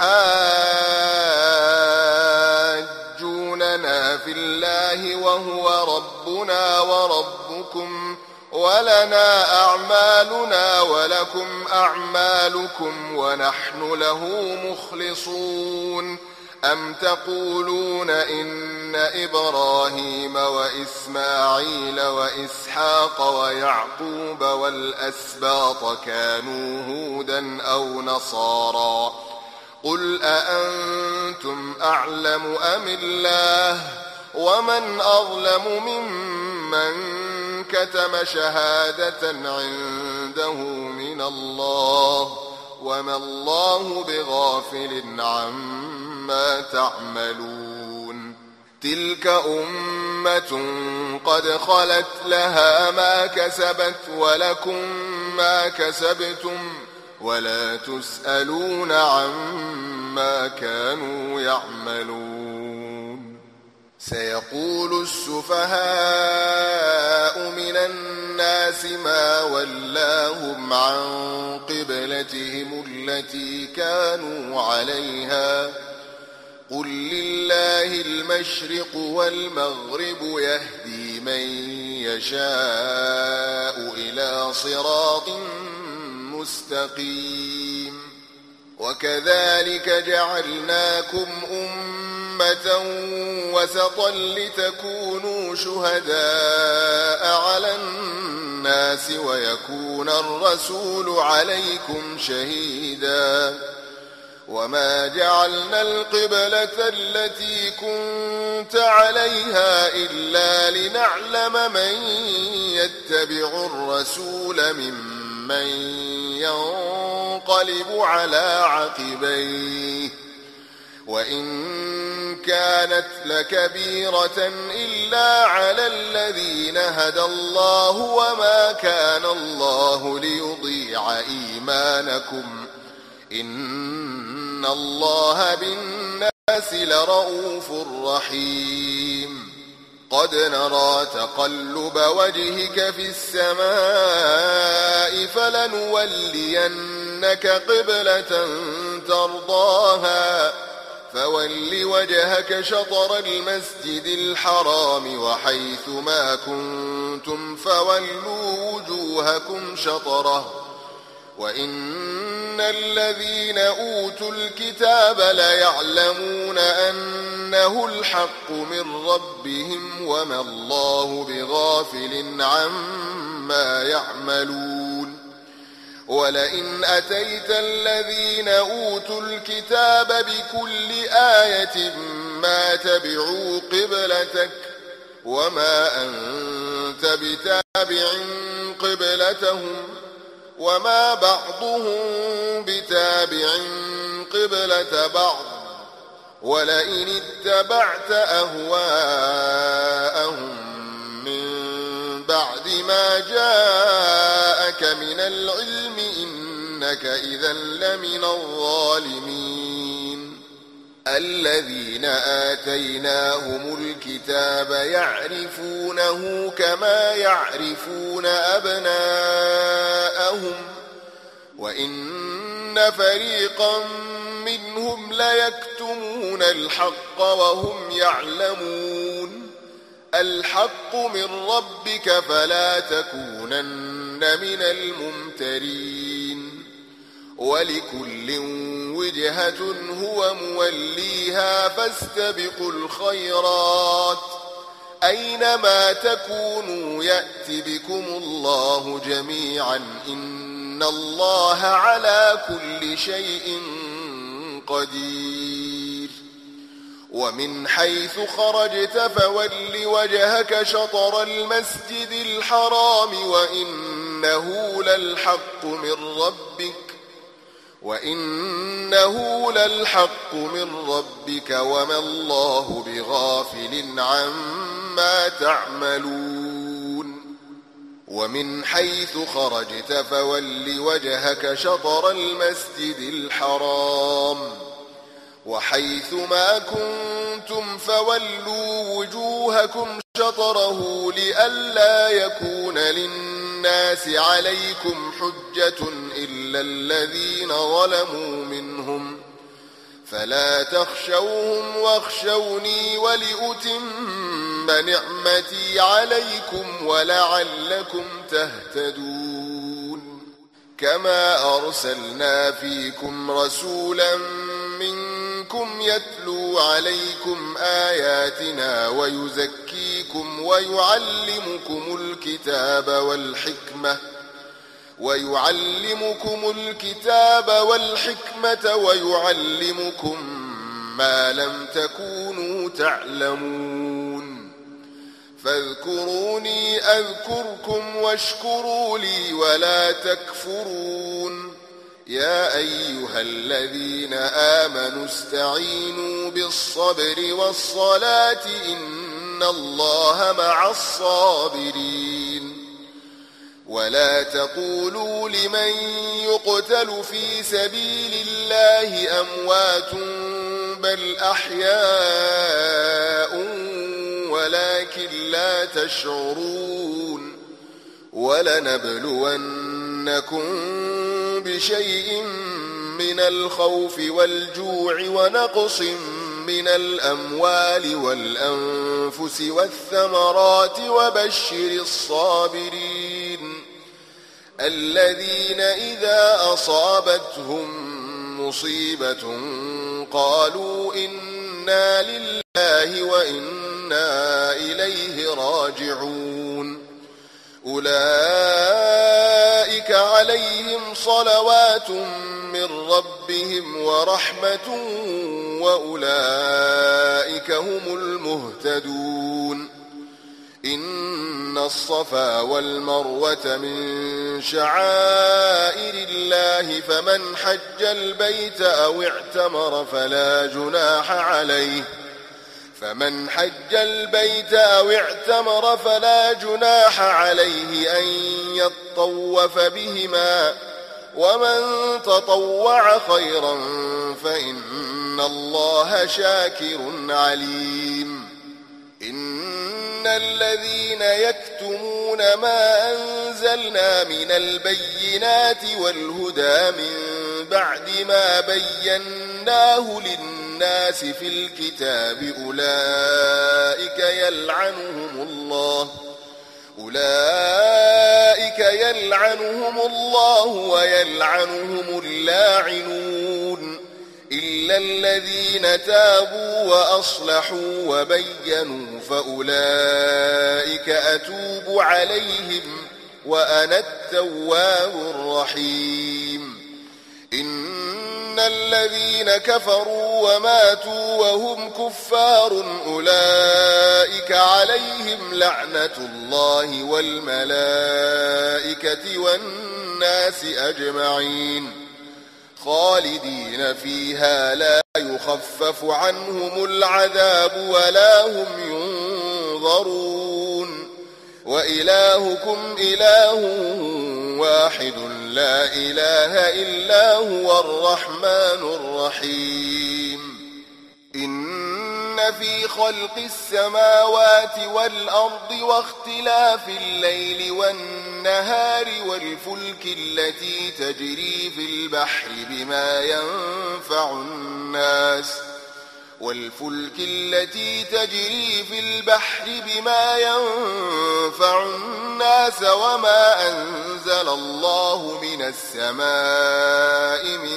أتحاجوننا في الله وهو ربنا وربكم ولنا أعمالنا ولكم أعمالكم ونحن له مخلصون. أم تقولون إن إبراهيم وإسماعيل وإسحاق ويعقوب والأسباط كانوا هودا أو نصارى قل أأنتم أعلم أم الله ومن أظلم ممن كتم شهادة عنده من الله وما الله بغافل عما تعملون. تلك أمة قد خلت لها ما كسبت ولكم ما كسبتم ولا تسألون عما كانوا يعملون. سيقول السفهاء من الناس ما ولاهم عن قبلتهم التي كانوا عليها قل لله المشرق والمغرب يهدي من يشاء إلى صراط مستقيم. وكذلك جعلناكم أمة وسطا لتكونوا شهداء على الناس ويكون الرسول عليكم شهيدا وما جعلنا القبلة التي كنت عليها إلا لنعلم من يتبع الرسول ممن ينقلب على عقبيه وإن كانت لكبيرة إلا على الذين هدى الله وما كان الله ليضيع إيمانكم إن الله بالناس لرؤوف رحيم قد نرى تقلب وجهك في السماء فلنولينك قبلة ترضاها فول وجهك شطر المسجد الحرام وحيث ما كنتم فولوا وجوهكم شطره وإن الذين أوتوا الكتاب ليعلمون أنه الحق من ربهم وما الله بغافل عما يعملون ولئن أتيت الذين أوتوا الكتاب بكل آية ما تبعوا قبلتك وما أنت بتابع قبلتهم وما بعضهم بتابع قبلة بعض ولئن اتبعت أهواءهم من بعد ما جاءك من العلم إنك إذا لمن الظالمين الذين آتيناهم الكتاب يعرفونه كما يعرفون أبناءهم وإن فريقا منهم ليكتمون الحق وهم يعلمون الحق من ربك فلا تكونن من الممترين ولكل وجهة هو موليها فاستبقوا الخيرات أينما تكونوا يأت بكم الله جميعا إن الله على كل شيء قدير ومن حيث خرجت فول وجهك شطر المسجد الحرام وإنه للحق من ربك وإنه للحق من ربك وما الله بغافل عما تعملون ومن حيث خرجت فول وجهك شطر المسجد الحرام وحيث ما كنتم فولوا وجوهكم شطره لئلا يكون للناس عليكم حجة إلا الذين ظلموا منهم فلا تخشوهم واخشوني ولأتم نعمتي عليكم ولعلكم تهتدون كما أرسلنا فيكم رسولا منكم يتلو عليكم آياتنا ويزكيكم ويعلمكم الكتاب والحكمة ويعلمكم الكتاب والحكمة ويعلمكم ما لم تكونوا تعلمون فاذكروني أذكركم واشكروا لي ولا تكفرون يا أيها الذين آمنوا استعينوا بالصبر والصلاة إن الله مع الصابرين ولا تقولوا لمن يقتل في سبيل الله أموات بل أحياء ولكن لا تشعرون ولنبلونكم بشيء من الخوف والجوع ونقص من الأموال والأنفس والثمرات وبشر الصابرين الذين إذا أصابتهم مصيبة قالوا إنا لله وإنا إليه راجعون أولئك عليهم صلوات من ربهم ورحمة وأولئك هم المهتدون إن الصفا والمروة من شعائر الله فمن حج البيت أو اعتمر فلا جناح عليه فمن حج البيت أو اعتمر فلا جناح عليه أن يطوف بهما ومن تطوع خيرا فإن الله شاكر عليم إن الذين يكتمون ما أنزلنا من البينات والهدى من بعد ما بيناه للناس في الكتاب أولئك يلعنهم الله أولئك يلعنهم الله ويلعنهم اللاعنون إلا الذين تابوا وأصلحوا وبينوا فأولئك أتوب عليهم وأنا التواب الرحيم إن الذين كفروا وماتوا وهم كفار أولئك عليهم لعنة الله والملائكة والناس أجمعين خالدين فيها لا يخفف عنهم العذاب ولا هم ينظرون وإلهكم إله واحد لا إله إلا هو الرحمن الرحيم إن في خلق السماوات والأرض واختلاف الليل والنهار والفلك التي تجري في البحر بما ينفع الناس والفلك التي تجري في البحر بما ينفع الناس وما أنزل الله من السماء من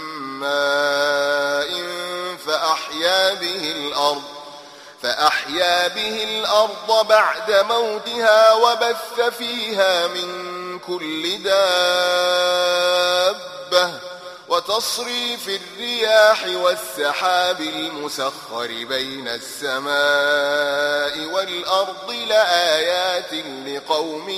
ماء فأحيا به الأرض فأحيا به الأرض بعد موتها وبث فيها من كل دابة وتصريف الرياح والسحاب المسخر بين السماء والأرض لآيات لقوم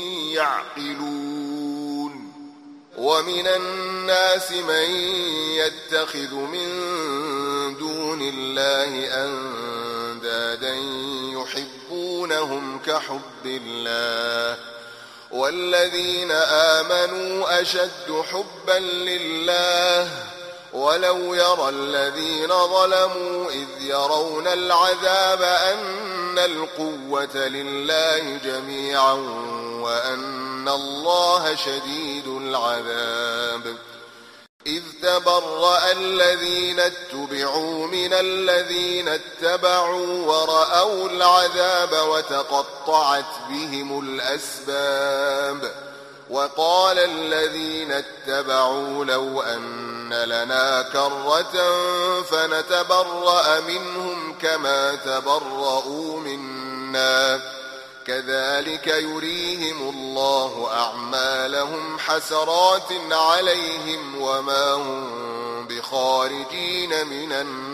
يعقلون ومن الناس من يتخذ من دون الله أندادا يحبونهم كحب الله والذين آمنوا أشد حبا لله ولو يرى الذين ظلموا إذ يرون العذاب أن القوة لله جميعا وأن الله شديد العذاب إذ تبرأ الذين اتبعوا من الذين اتبعوا ورأوا العذاب وتقطعت بهم الأسباب وقال الذين اتبعوا لو أن لنا كرة فنتبرأ منهم كما تبرؤوا منا كذلك يريهم الله أعمالهم حسرات عليهم وما هم بخارجين من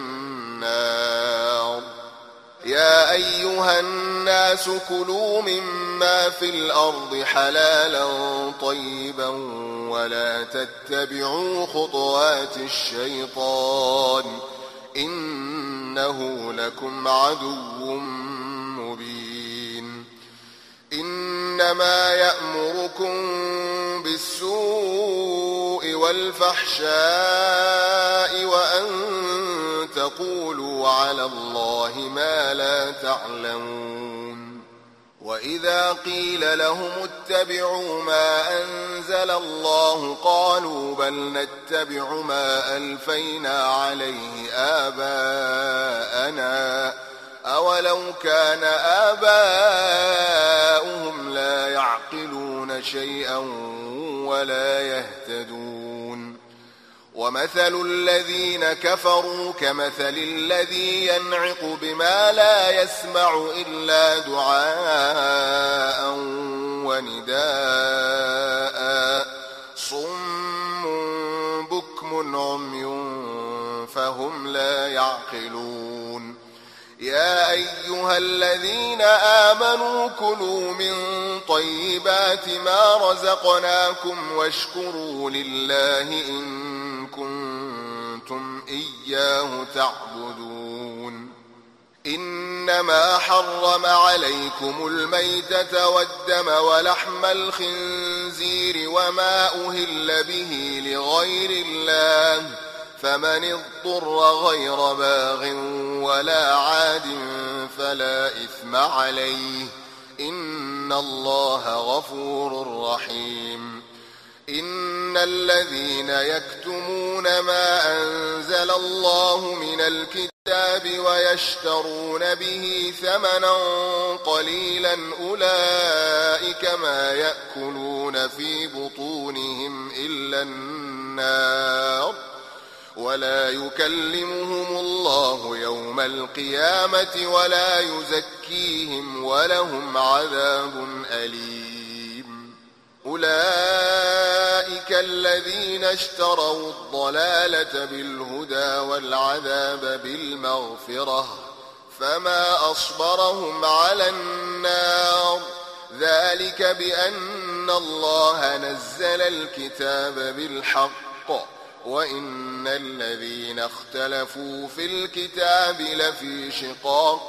النار يا أيها الناس كلوا مما في الأرض حلالا طيبا ولا تتبعوا خطوات الشيطان إنه لكم عدو مبين إنما يأمركم بالسوء والفحشاء وأن تقولوا على الله ما لا تعلمون وإذا قيل لهم اتبعوا ما أنزل الله قالوا بل نتبع ما ألفينا عليه آباءنا أولو كان آباؤهم لا يعقلون شيئا ولا يهتدون ومثل الذين كفروا كمثل الذي ينعق بما لا يسمع إلا دعاء ونداء صم بكم عمي فهم لا يعقلون يا أيها الذين آمنوا كلوا من طيبات ما رزقناكم واشكروا لله إن كنتم إياه تعبدون إنما حرم عليكم الميتة والدم ولحم الخنزير وما أهل به لغير الله فمن اضطر غير باغ ولا عاد فلا إثم عليه إن الله غفور رحيم إن الذين يكتمون ما أنزل الله من الكتاب ويشترون به ثمنا قليلا أولئك ما يأكلون في بطونهم إلا النار ولا يكلمهم الله يوم القيامة ولا يزكيهم ولهم عذاب أليم أولئك الذين اشتروا الضلالة بالهدى والعذاب بالمغفرة فما أصبرهم على النار ذلك بأن الله نزل الكتاب بالحق وإن الذين اختلفوا في الكتاب لفي شقاق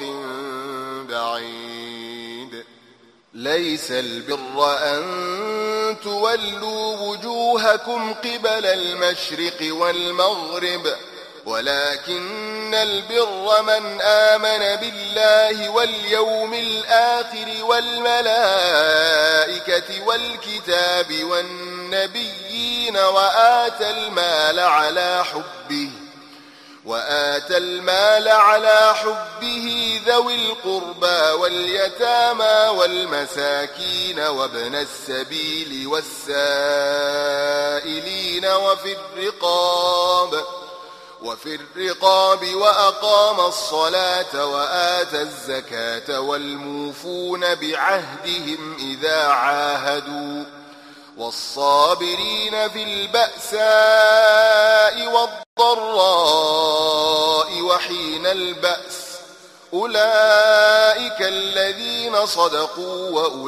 بعيد ليس البر أن تولوا وجوهكم قبل المشرق والمغرب ولكن البر من آمن بالله واليوم الآخر والملائكة والكتاب والنبيين وآتى المال على حبه وآتى المال على حبه ذوي القربى واليتامى والمساكين وابن السبيل والسائلين وفي الرقاب وفي الرقاب وأقام الصلاة وآتى الزكاة والموفون بعهدهم إذا عاهدوا والصابرين في البأساء والضراء وحين البأس أولئك الذين صدقوا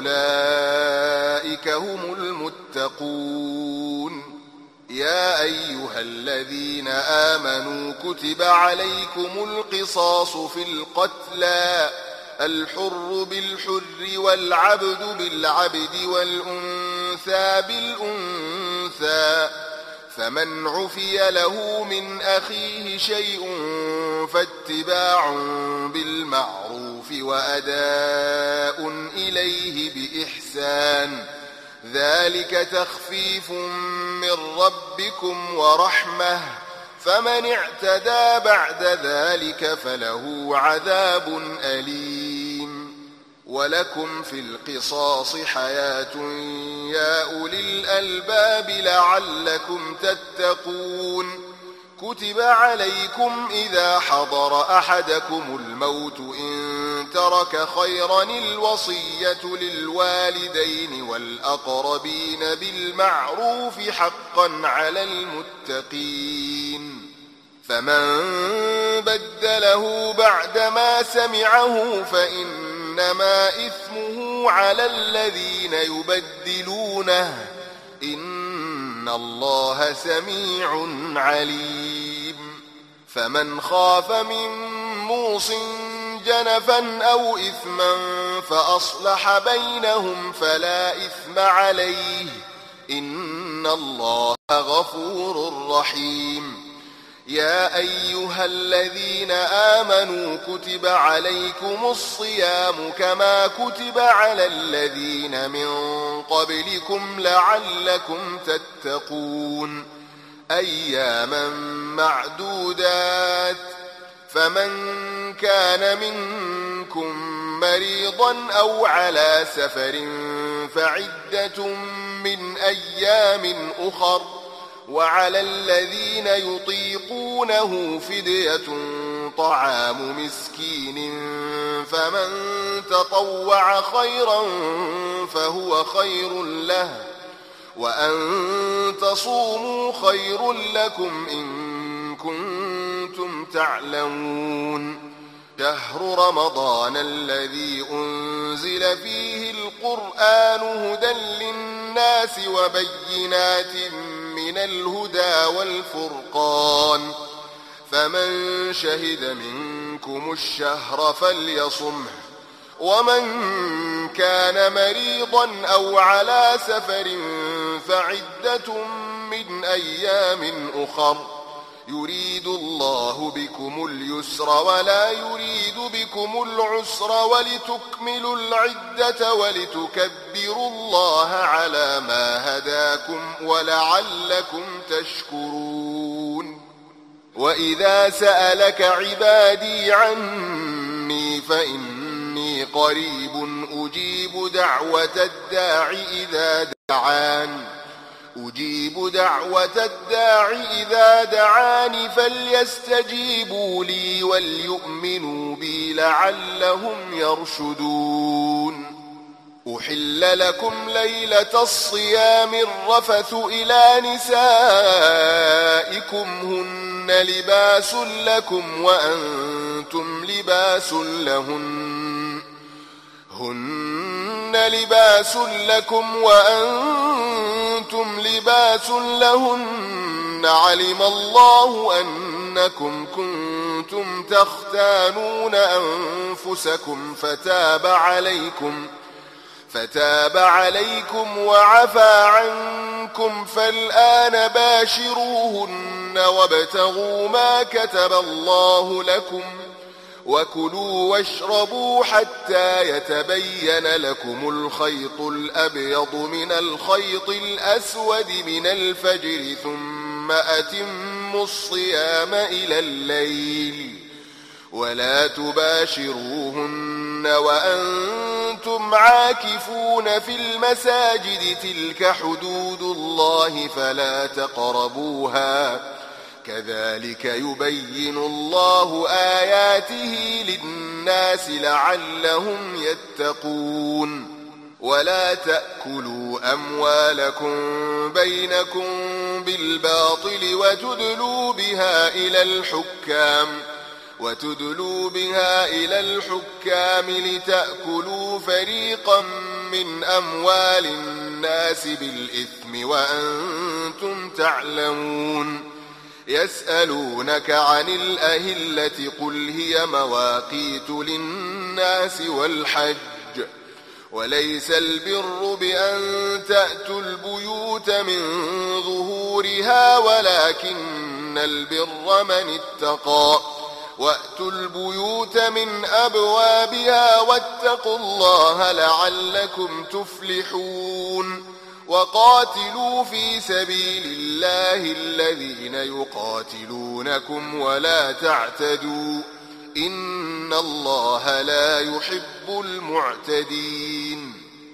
وأولئك هم المتقون يا أيها الذين آمنوا كتب عليكم القصاص في القتلى الحر بالحر والعبد بالعبد والأنثى بالأنثى فمن عفي له من أخيه شيء فاتباع بالمعروف وأداء إليه بإحسان ذلك تخفيف من ربكم ورحمة فمن اعتدى بعد ذلك فله عذاب أليم ولكم في القصاص حياة يا أولي الألباب لعلكم تتقون كتب عليكم إذا حضر أحدكم الموت إن ترك خيرا الوصية للوالدين والأقربين بالمعروف حقا على المتقين فمن بدله بعدما سمعه فإنما إثمه على الذين يبدلونه إن الله سميع عليم فمن خاف من موص جنفا أو إثما فأصلح بينهم فلا إثم عليه إن الله غفور رحيم يا أيها الذين آمنوا كتب عليكم الصيام كما كتب على الذين من قبلكم لعلكم تتقون أياما معدودات فمن كان منكم مريضا أو على سفر فعدة من أيام أخر وعلى الذين يطيقونه فدية طعام مسكين فمن تطوع خيرا فهو خير له وأن تصوموا خير لكم إن كنتم تعلمون شهر رمضان الذي أنزل فيه القرآن هدى للناس وبينات من الهدى والفرقان فمن شهد منكم الشهر فليصمه ومن كان مريضا أو على سفر فعدة من أيام أخر يريد الله بكم اليسر ولا يريد بكم العسر ولتكملوا العدة ولتكبروا الله على ما هداكم ولعلكم تشكرون وإذا سألك عبادي عني فإني قريب أجيب دعوة الداع إذا دعان أجيب دعوة الداع إذا دعاني فليستجيبوا لي وليؤمنوا بي لعلهم يرشدون أحل لكم ليلة الصيام الرفث إلى نسائكم هن لباس لكم وأنتم لباس لهن هن لباس لكم وأنتم لباس لهن علم الله أنكم كنتم تختانون أنفسكم فتاب عليكم فتاب عليكم وعفى عنكم فالآن باشروهن وابتغوا ما كتب الله لكم وكلوا واشربوا حتى يتبين لكم الخيط الأبيض من الخيط الأسود من الفجر ثم أتموا الصيام إلى الليل ولا تباشروهن وأنتم عاكفون في المساجد تلك حدود الله فلا تقربوها كذلك يبين الله آياته للناس لعلهم يتقون ولا تأكلوا أموالكم بينكم بالباطل وتدلوا بها إلى الحكام وتدلوا بها إلى الحكام لتأكلوا فريقا من أموال الناس بالإثم وأنتم تعلمون يسألونك عن الأهلة قل هي مواقيت للناس والحج وليس البر بأن تأتوا البيوت من ظهورها ولكن البر من اتقى وأتوا البيوت من أبوابها واتقوا الله لعلكم تفلحون وقاتلوا في سبيل الله الذين يقاتلونكم ولا تعتدوا إن الله لا يحب المعتدين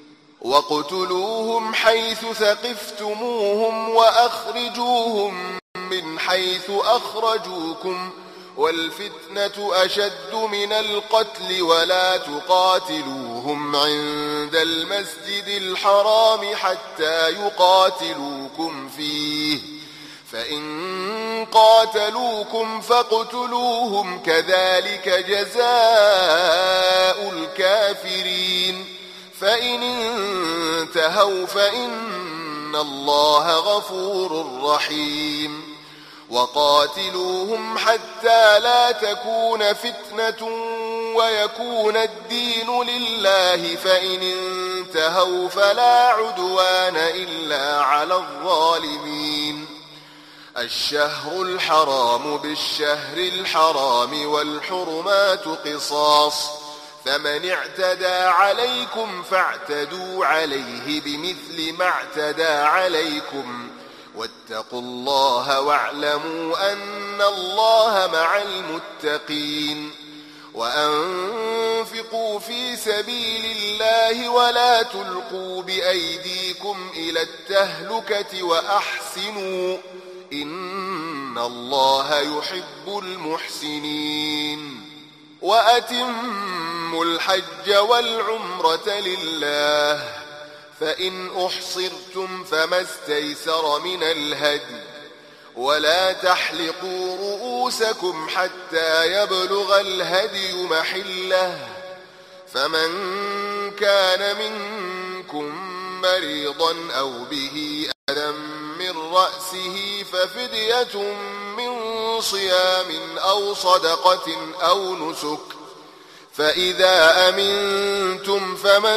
واقتلوهم حيث ثقفتموهم وأخرجوهم من حيث أخرجوكم والفتنة أشد من القتل ولا تقاتلوهم عند المسجد الحرام حتى يقاتلوكم فيه فإن قاتلوكم فاقتلوهم كذلك جزاء الكافرين فإن انتهوا فإن الله غفور رحيم وقاتلوهم حتى لا تكون فتنة ويكون الدين لله فإن انتهوا فلا عدوان إلا على الظالمين الشهر الحرام بالشهر الحرام والحرمات قصاص فمن اعتدى عليكم فاعتدوا عليه بمثل ما اعتدى عليكم واتقوا الله واعلموا أن الله مع المتقين وأنفقوا في سبيل الله ولا تلقوا بأيديكم إلى التهلكة وأحسنوا إن الله يحب المحسنين وأتموا الحج والعمرة لله فإن أحصرتم فما استيسر من الهدي ولا تحلقوا رؤوسكم حتى يبلغ الهدي محله فمن كان منكم مريضا أو به أذى من رأسه ففدية من صيام أو صدقة أو نسك فإذا أمنتم فمن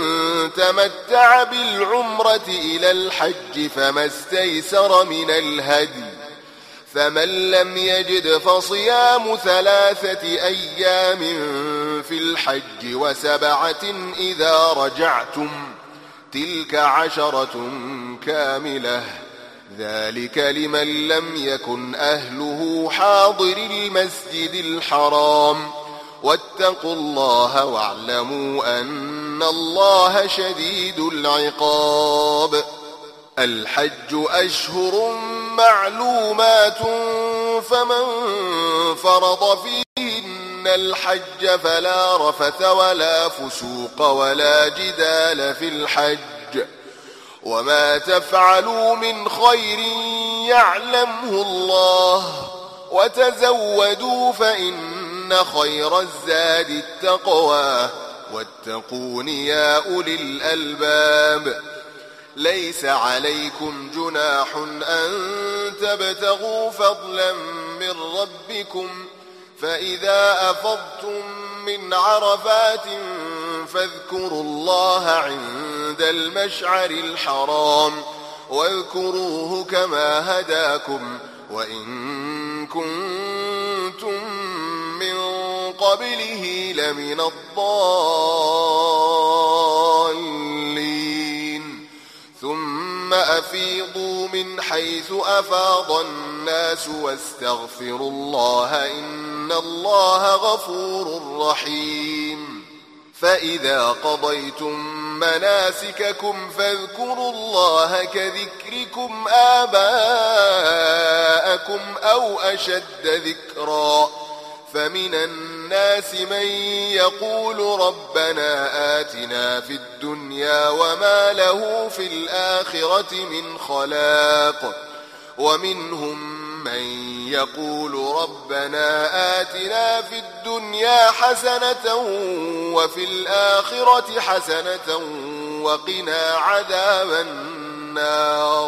تمتع بالعمرة إلى الحج فما استيسر من الهدي فمن لم يجد فصيام ثلاثة أيام في الحج وسبعة إذا رجعتم تلك عشرة كاملة ذلك لمن لم يكن أهله حاضر المسجد الحرام واتقوا الله واعلموا أن الله شديد العقاب الحج أشهر معلومات فمن فرض فيهن الحج فلا رفث ولا فسوق ولا جدال في الحج وما تفعلوا من خير يعلمه الله وتزودوا فإن خير الزاد التقوى واتقون يا أولي الألباب ليس عليكم جناح أن تبتغوا فضلا من ربكم فإذا أفضتم من عرفات فاذكروا الله عند المشعر الحرام واذكروه كما هداكم وإن كنتم من قبله لمن الضالين ثم أفيضوا من حيث أفاض الناس واستغفروا الله إن الله غفور رحيم فإذا قضيتم مناسككم فاذكروا الله كذكركم آباءكم أو أشد ذكرا فمن الناس من يقول ربنا آتنا في الدنيا وما له في الآخرة من خلاق ومنهم من يقول ربنا آتنا في الدنيا حسنة وفي الآخرة حسنة وقنا عذاب النار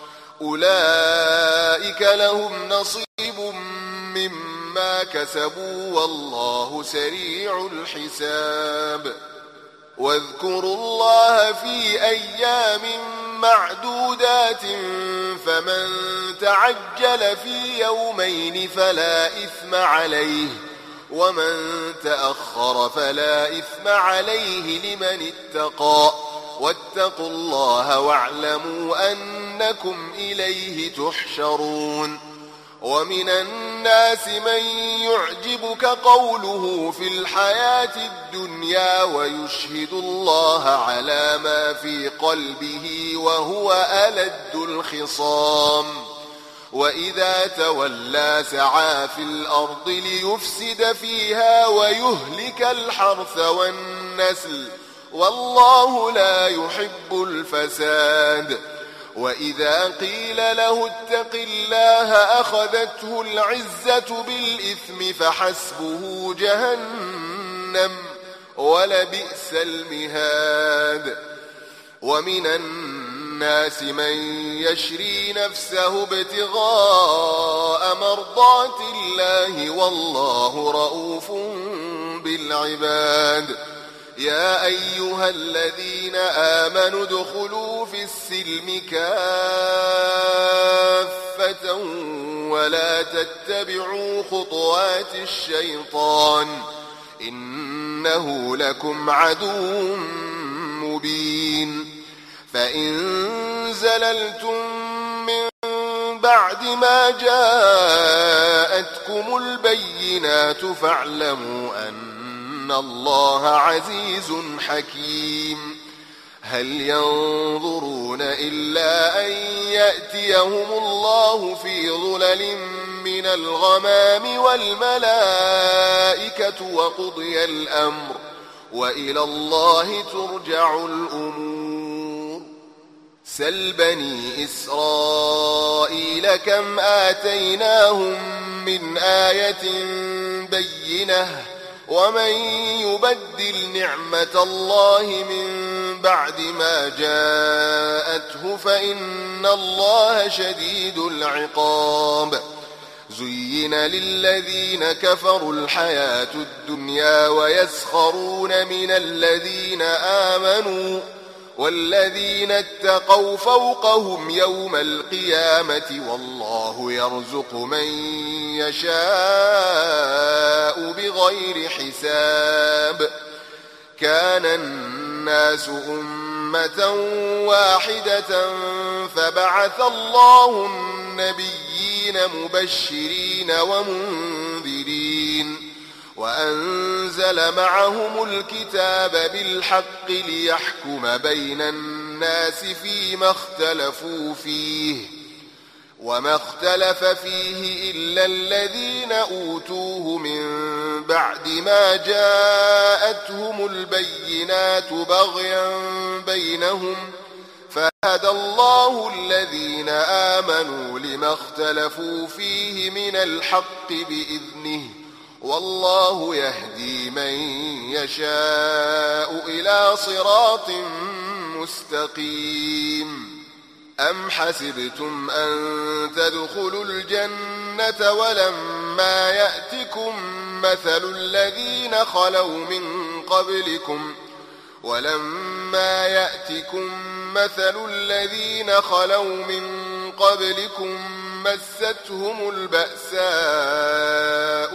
أولئك لهم نصيب مما كسبوا والله سريع الحساب واذكروا الله في أيام معدودات فمن تعجل في يومين فلا إثم عليه ومن تأخر فلا إثم عليه لمن اتقى واتقوا الله واعلموا أنكم إليه تحشرون ومن الناس من يعجبك قوله في الحياة الدنيا ويشهد الله على ما في قلبه وهو ألد الخصام وإذا تولى سعى في الأرض ليفسد فيها ويهلك الحرث والنسل والله لا يحب الفساد وإذا قيل له اتق الله أخذته العزة بالإثم فحسبه جهنم ولبئس المهاد ومن الناس من يشري نفسه ابتغاء مرضات الله والله رؤوف بالعباد يا أيها الذين آمنوا ادخلوا في السلم كافة ولا تتبعوا خطوات الشيطان إنه لكم عدو مبين فإن زللتم من بعد ما جاءتكم البينات فاعلموا أن إن الله عزيز حكيم هل ينظرون إلا أن يأتيهم الله في ظلل من الغمام والملائكة وقضي الأمر وإلى الله ترجع الأمور. سل بني إسرائيل كم آتيناهم من آية بينة ومن يبدل نعمة الله من بعد ما جاءته فإن الله شديد العقاب. زين للذين كفروا الحياة الدنيا ويسخرون من الذين آمنوا والذين اتقوا فوقهم يوم القيامة والله يرزق من يشاء بغير حساب. كان الناس أمة واحدة فبعث الله النبيين مبشرين ومنذرين وأنزل معهم الكتاب بالحق ليحكم بين الناس فيما اختلفوا فيه وما اختلف فيه إلا الذين أوتوه من بعد ما جاءتهم البينات بغيا بينهم فهدى الله الذين آمنوا لما اختلفوا فيه من الحق بإذنه والله يهدي من يشاء إلى صراط مستقيم. أم حسبتم أن تدخلوا الجنة ولما يأتكم مثل الذين خلوا من قبلكم ولما يأتكم مثل الذين خلوا من قبلكم مستهم البأساء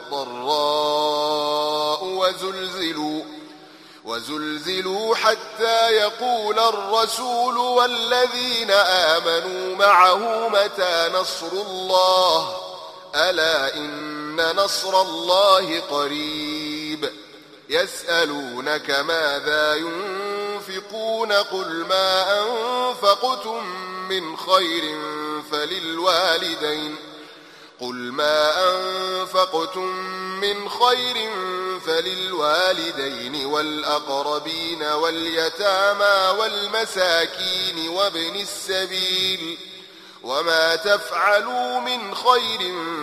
والضراء وزلزلوا وزلزلوا حتى يقول الرسول والذين آمنوا معه متى نصر الله ألا إن نصر الله قريب. يسألونك ماذا ينفقون قل ما أنفقتم من خير فللوالدين قل ما أنفقتم من خير فللوالدين والأقربين واليتامى والمساكين وابن السبيل وما تفعلوا من خير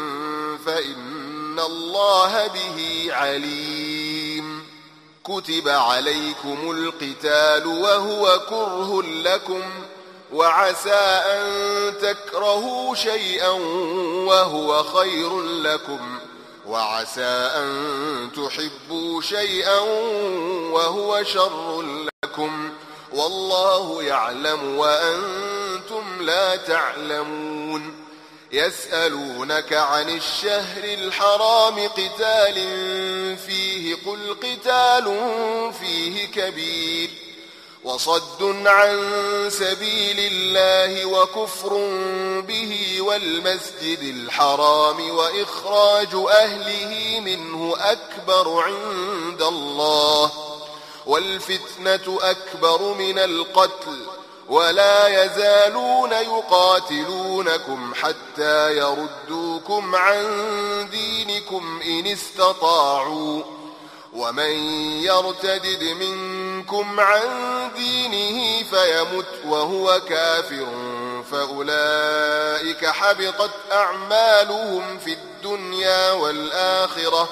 فإن الله به عليم. كتب عليكم القتال وهو كره لكم وعسى أن تكرهوا شيئا وهو خير لكم وعسى أن تحبوا شيئا وهو شر لكم والله يعلم وأنتم لا تعلمون. يسألونك عن الشهر الحرام قتال فيه قل قتال فيه كبير وصد عن سبيل الله وكفر به والمسجد الحرام وإخراج أهله منه أكبر عند الله والفتنة أكبر من القتل ولا يزالون يقاتلونكم حتى يردوكم عن دينكم إن استطاعوا ومن يرتدد منكم عن دينه فيمت وهو كافر فأولئك حبطت أعمالهم في الدنيا والآخرة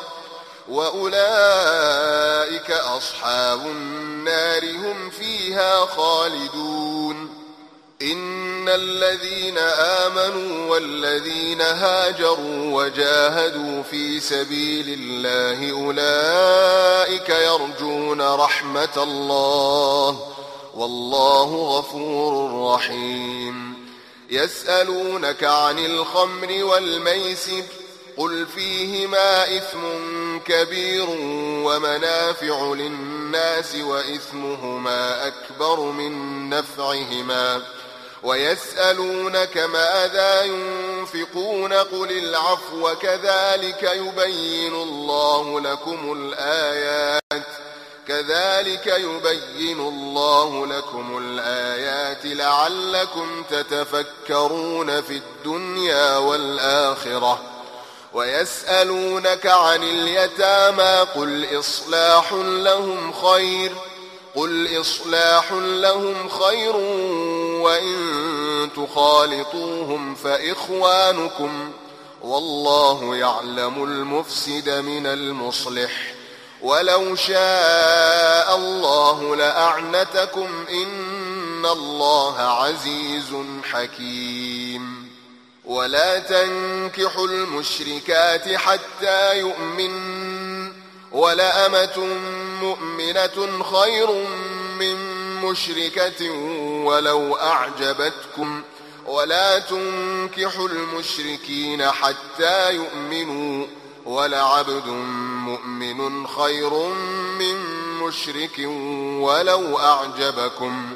وأولئك أصحاب النار هم فيها خالدون. إن الذين آمنوا والذين هاجروا وجاهدوا في سبيل الله أولئك يرجون رحمة الله والله غفور رحيم. يسألونك عن الخمر والميسر قل فيهما إثم كبير ومنافع للناس وإثمهما أكبر من نفعهما ويسألونك ماذا ينفقون قل العفو كذلك يبين الله لكم الآيات كذلك يبين الله لكم الآيات لعلكم تتفكرون في الدنيا والآخرة. ويسألونك عن اليتامى قل إصلاح لهم خير قل إصلاح لهم خير وإن تخالطوهم فإخوانكم والله يعلم المفسد من المصلح ولو شاء الله لأعنتكم إن الله عزيز حكيم. ولا تنكحوا المشركات حتى يؤمنن ولأمة مؤمنة خير من مشركة ولو أعجبتكم ولا تنكحوا المشركين حتى يؤمنوا ولعبد مؤمن خير من مشرك ولو أعجبكم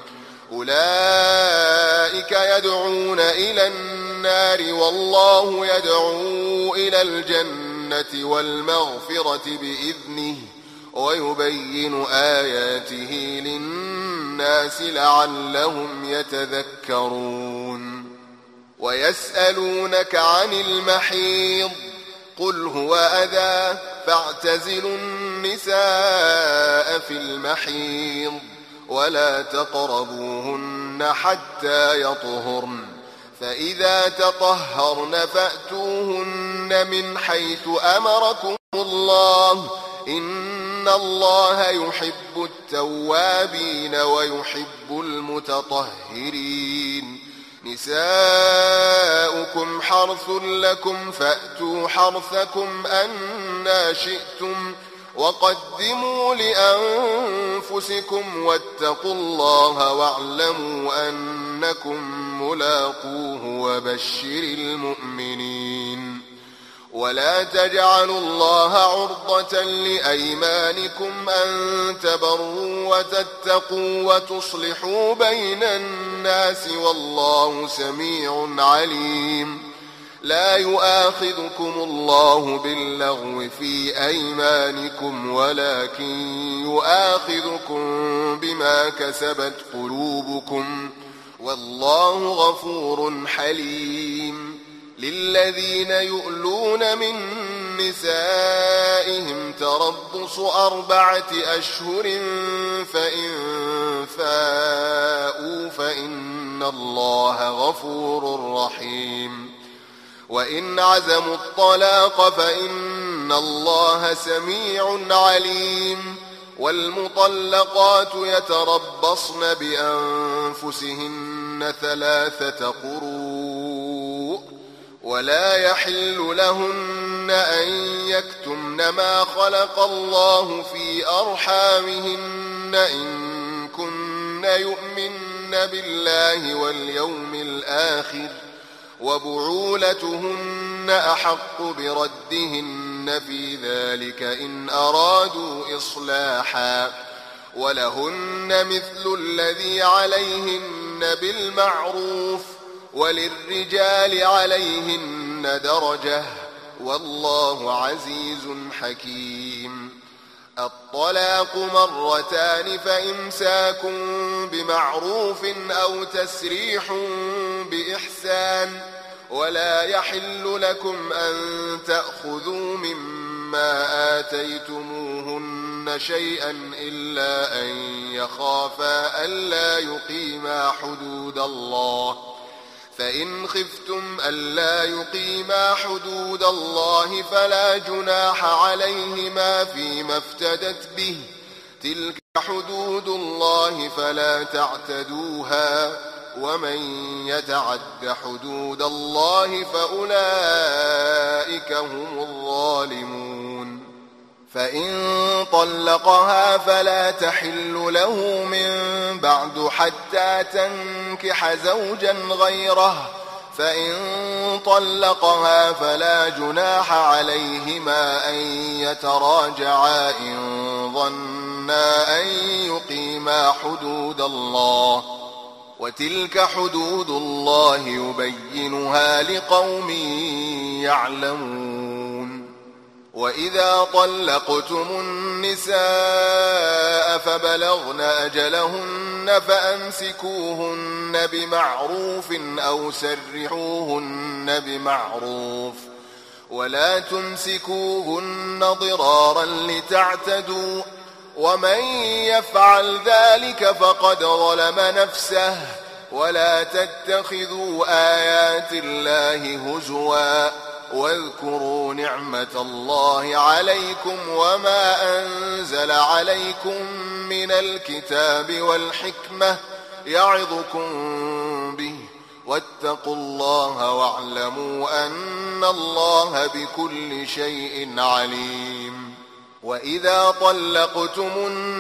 أولئك يدعون إلى النار والله يدعو إلى الجنة والمغفرة بإذنه ويبين آياته للناس لعلهم يتذكرون. ويسألونك عن المحيض قل هو أذى فاعتزلوا النساء في المحيض ولا تقربوهن حتى يطهرن فإذا تطهرن فأتوهن من حيث أمركم الله إن الله يحب التوابين ويحب المتطهرين. نساؤكم حرث لكم فأتوا حرثكم أنى شئتم وقدموا لأنفسكم واتقوا الله واعلموا أنكم ملاقوه وبشر المؤمنين. ولا تجعلوا الله عرضة لأيمانكم أن تبروا وتتقوا وتصلحوا بين الناس والله سميع عليم. لا يؤاخذكم الله باللغو في أيمانكم ولكن يؤاخذكم بما كسبت قلوبكم والله غفور حليم. للذين يؤلون من نسائهم تربص أربعة أشهر فإن فاءوا فإن الله غفور رحيم. وإن عزموا الطلاق فإن الله سميع عليم. والمطلقات يتربصن بأنفسهن ثلاثة قروء ولا يحل لهن أن يكتمن ما خلق الله في أرحامهن إن كن يؤمن بالله واليوم الآخر وبعولتهن أحق بردهن في ذلك إن أرادوا إصلاحا ولهن مثل الذي عليهن بالمعروف وللرجال عليهن درجة والله عزيز حكيم. الطلاق مرتان فإمساك بمعروف أو تسريح بإحسان ولا يحل لكم أن تأخذوا مما آتيتموهن شيئا إلا أن يخافا ألا يقيما حدود الله فإن خفتم ألا يقيما حدود الله فلا جناح عليهما فيما افتدت به تلك حدود الله فلا تعتدوها ومن يتعد حدود الله فأولئك هم الظالمون. فإن طلقها فلا تحل له من بعد حتى تنكح زوجا غيره فإن طلقها فلا جناح عليهما أن يتراجعا إن ظنا أن يقيما حدود الله وتلك حدود الله يبينها لقوم يعلمون. وإذا طلقتم النساء فبلغن أجلهن فأمسكوهن بمعروف أو سرحوهن بمعروف ولا تمسكوهن ضرارا لتعتدوا ومن يفعل ذلك فقد ظلم نفسه ولا تتخذوا آيات الله هزوا واذكروا نعمة الله عليكم وما أنزل عليكم من الكتاب والحكمة يعظكم به واتقوا الله واعلموا أن الله بكل شيء عليم. وإذا طلقتم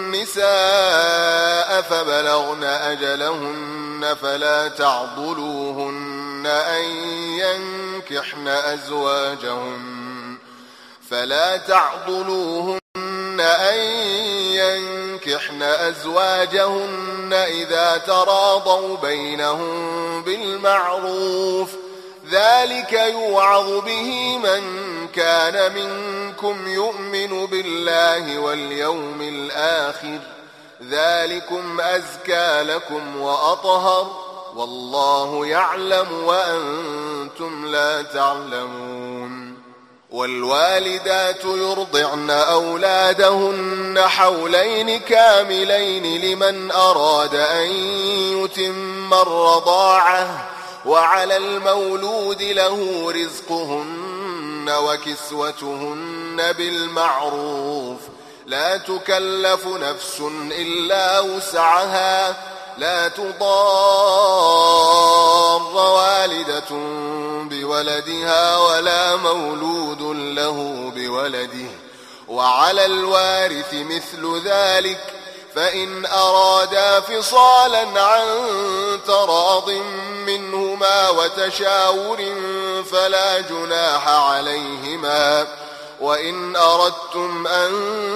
النساء فبلغن أجلهن فلا تعضلوهن أن ينكحن أزواجهن فلا تعضلوهن أن ينكحن أزواجهن إذا تراضوا بينهم بالمعروف ذلك يوعظ به من كان منكم يؤمن بالله واليوم الآخر ذلكم أزكى لكم وأطهر والله يعلم وأنتم لا تعلمون. والوالدات يرضعن أولادهن حولين كاملين لمن أراد أن يتم الرضاعة وعلى المولود له رزقهن وكسوتهن بالمعروف لا تكلف نفس إلا وسعها لا تضار والدة بولدها ولا مولود له بولده وعلى الوارث مثل ذلك فإن أرادا فصالا عن تراض منهما وتشاور فلا جناح عليهما وإن أردتم أن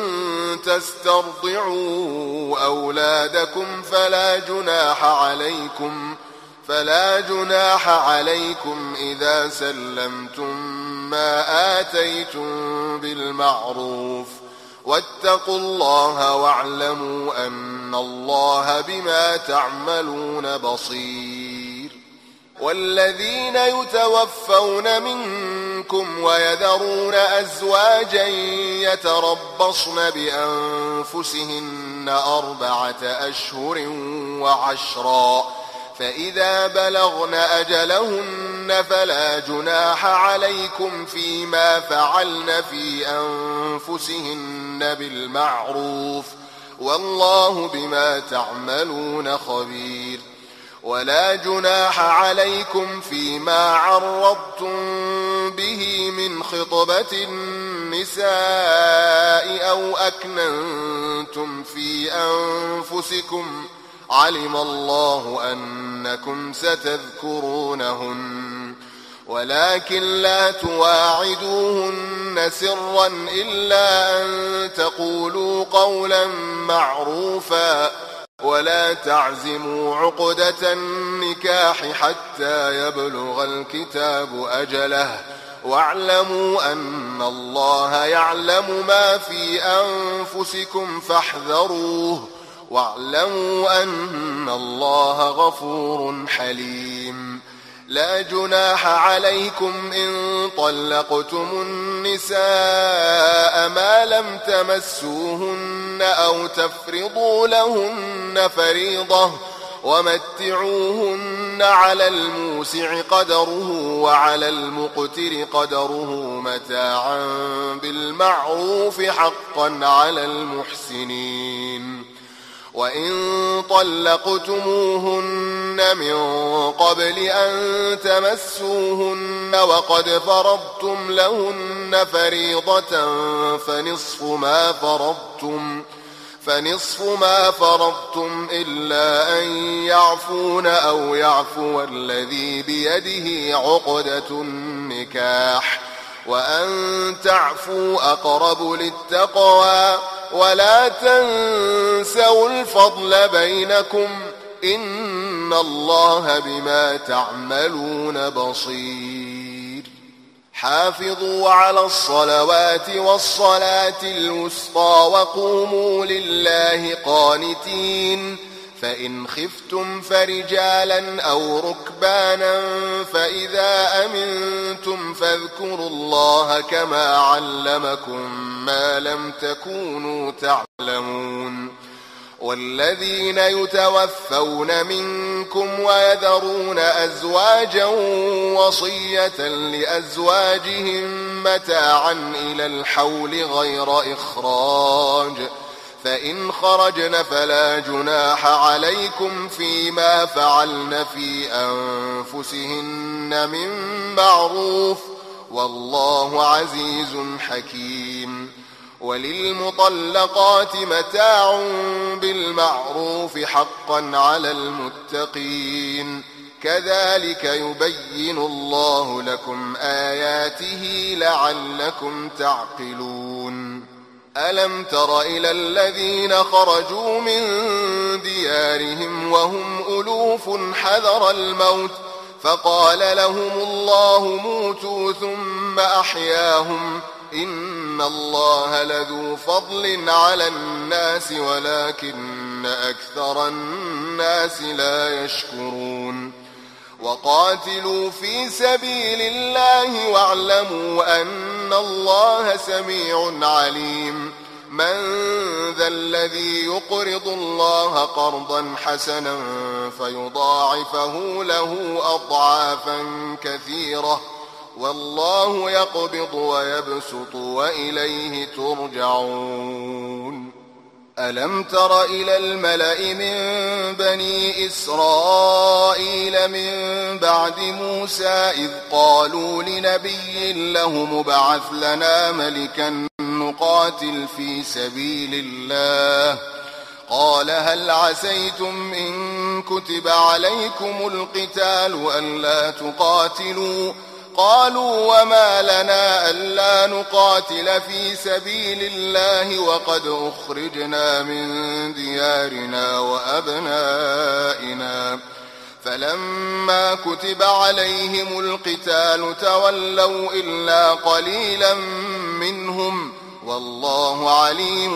تسترضعوا أولادكم فلا جناح عليكم فلا جناح عليكم إذا سلمتم ما آتيتم بالمعروف واتقوا الله واعلموا أن الله بما تعملون بصير. والذين يتوفون منكم ويذرون أزواجا يتربصن بأنفسهن أربعة أشهر وعشرا فإذا بلغن أجلهن فلا جناح عليكم فيما فعلن في أنفسهن بالمعروف والله بما تعملون خبير. ولا جناح عليكم فيما عرضتم به من خطبة النساء أو أكننتم في أنفسكم علم الله أنكم ستذكرونهن ولكن لا تواعدوهن سرا إلا أن تقولوا قولا معروفا ولا تعزموا عقدة النكاح حتى يبلغ الكتاب أجله واعلموا أن الله يعلم ما في أنفسكم فاحذروه واعلموا أن الله غفور حليم. لا جناح عليكم إن طلقتم النساء ما لم تمسوهن أو تفرضوا لهن فريضة ومتعوهن على الموسع قدره وعلى المقتر قدره متاعا بالمعروف حقا على المحسنين. وإن طلقتموهن من قبل أن تمسوهن وقد فرضتم لهن فريضة فنصف ما فرضتم فنصف ما فرضتم إلا أن يعفون أو يعفو الذي بيده عقدة النكاح وأن تعفوا أقرب للتقوى ولا تنسوا الفضل بينكم إن الله بما تعملون بصير. حافظوا على الصلوات والصلاة الوسطى وقوموا لله قانتين فإن خفتم فرجالا أو ركبانا فإذا أمنتم فاذكروا الله كما علمكم ما لم تكونوا تعلمون والذين يتوفون منكم ويذرون أزواجا وصية لأزواجهم متاعا إلى الحول غير إخراج فإن خرجن فلا جناح عليكم فيما فعلن في أنفسهن من معروف والله عزيز حكيم وللمطلقات متاع بالمعروف حقا على المتقين كذلك يبين الله لكم آياته لعلكم تعقلون ألم تر إلى الذين خرجوا من ديارهم وهم ألوف حذر الموت فقال لهم الله موتوا ثم أحياهم إن الله لذو فضل على الناس ولكن أكثر الناس لا يشكرون وقاتلوا في سبيل الله واعلموا أن الله سميع عليم من ذا الذي يقرض الله قرضا حسنا فيضاعفه له أضعافا كثيرة والله يقبض ويبسط وإليه ترجعون ألم تر إلى الملأ من بني إسرائيل من بعد موسى إذ قالوا لنبي له مبعث لنا ملكا نقاتل في سبيل الله قال هل عسيتم إن كتب عليكم القتال ألا تقاتلوا قالوا وما لنا ألا نقاتل في سبيل الله وقد أخرجنا من ديارنا وأبنائنا فلما كتب عليهم القتال تولوا إلا قليلا منهم والله عليم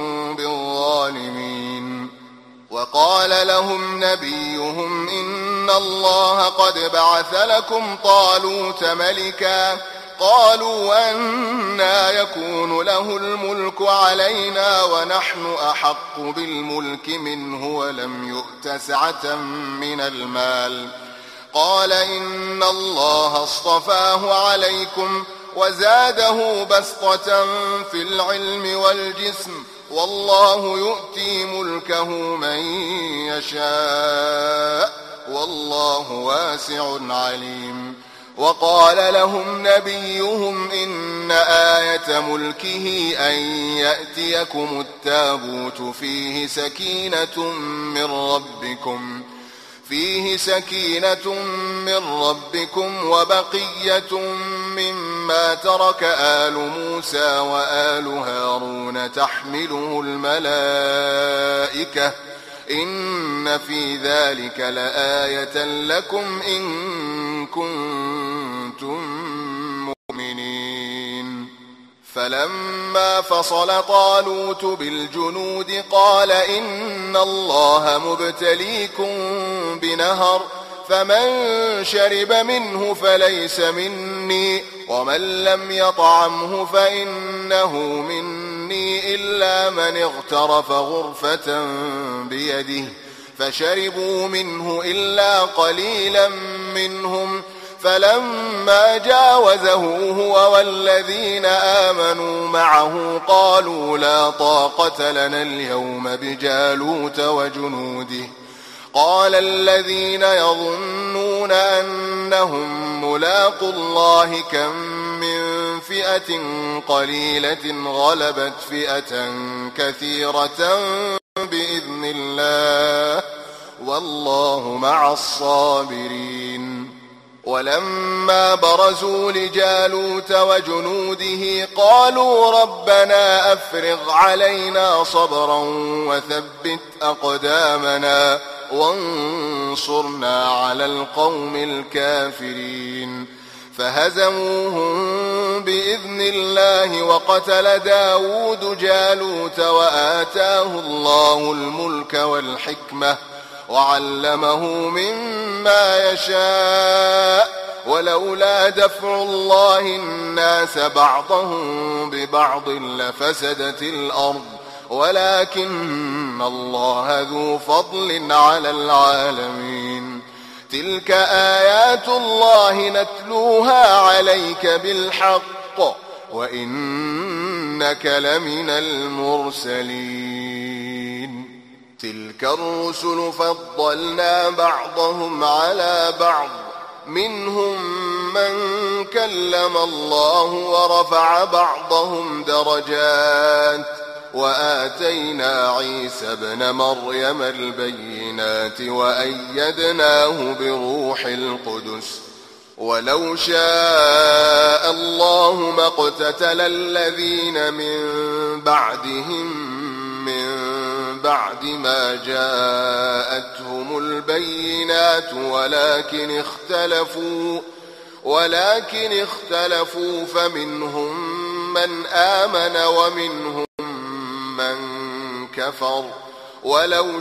بالظالمين وقال لهم نبيهم إن الله قد بعث لكم طالوت ملكا قالوا أنى يكون له الملك علينا ونحن أحق بالملك منه ولم يؤت سعة من المال قال إن الله اصطفاه عليكم وزاده بسطة في العلم والجسم والله يؤتي ملكه من يشاء والله واسع عليم وقال لهم نبيهم إن آية ملكه أن يأتيكم التابوت فيه سكينة من ربكم فيه سكينة من ربكم وبقية مما ترك آل موسى وآل هارون تحمله الملائكة إن في ذلك لآية لكم إن كنتم مؤمنين فلما فصل طالوت بالجنود قال إن الله مبتليكم بنهر فمن شرب منه فليس مني ومن لم يطعمه فإنه مني إلا من اغترف غرفة بيده فشربوا منه إلا قليلا منهم فلما جاوزه هو والذين آمنوا معه قالوا لا طاقة لنا اليوم بجالوت وجنوده قال الذين يظنون أنهم ملاقوا الله كم من فئة قليلة غلبت فئة كثيرة بإذن الله والله مع الصابرين ولما برزوا لجالوت وجنوده قالوا ربنا أفرغ علينا صبرا وثبت أقدامنا وانصرنا على القوم الكافرين فهزموهم بإذن الله وقتل داود جالوت وآتاه الله الملك والحكمة وعلمه مما يشاء ولولا دفع الله الناس بعضهم ببعض لفسدت الأرض ولكن الله ذو فضل على العالمين تلك آيات الله نتلوها عليك بالحق وإنك لمن المرسلين تلك الرسل فضلنا بعضهم على بعض منهم من كلم الله ورفع بعضهم درجات وآتينا عيسى ابن مريم البينات وأيدناه بروح القدس ولو شاء الله ما اقتتل الذين من بعدهم من بعد ما جاءتهم البينات ولكن اختلفوا ولكن اختلفوا فمنهم من آمن ومنهم من كفر ولو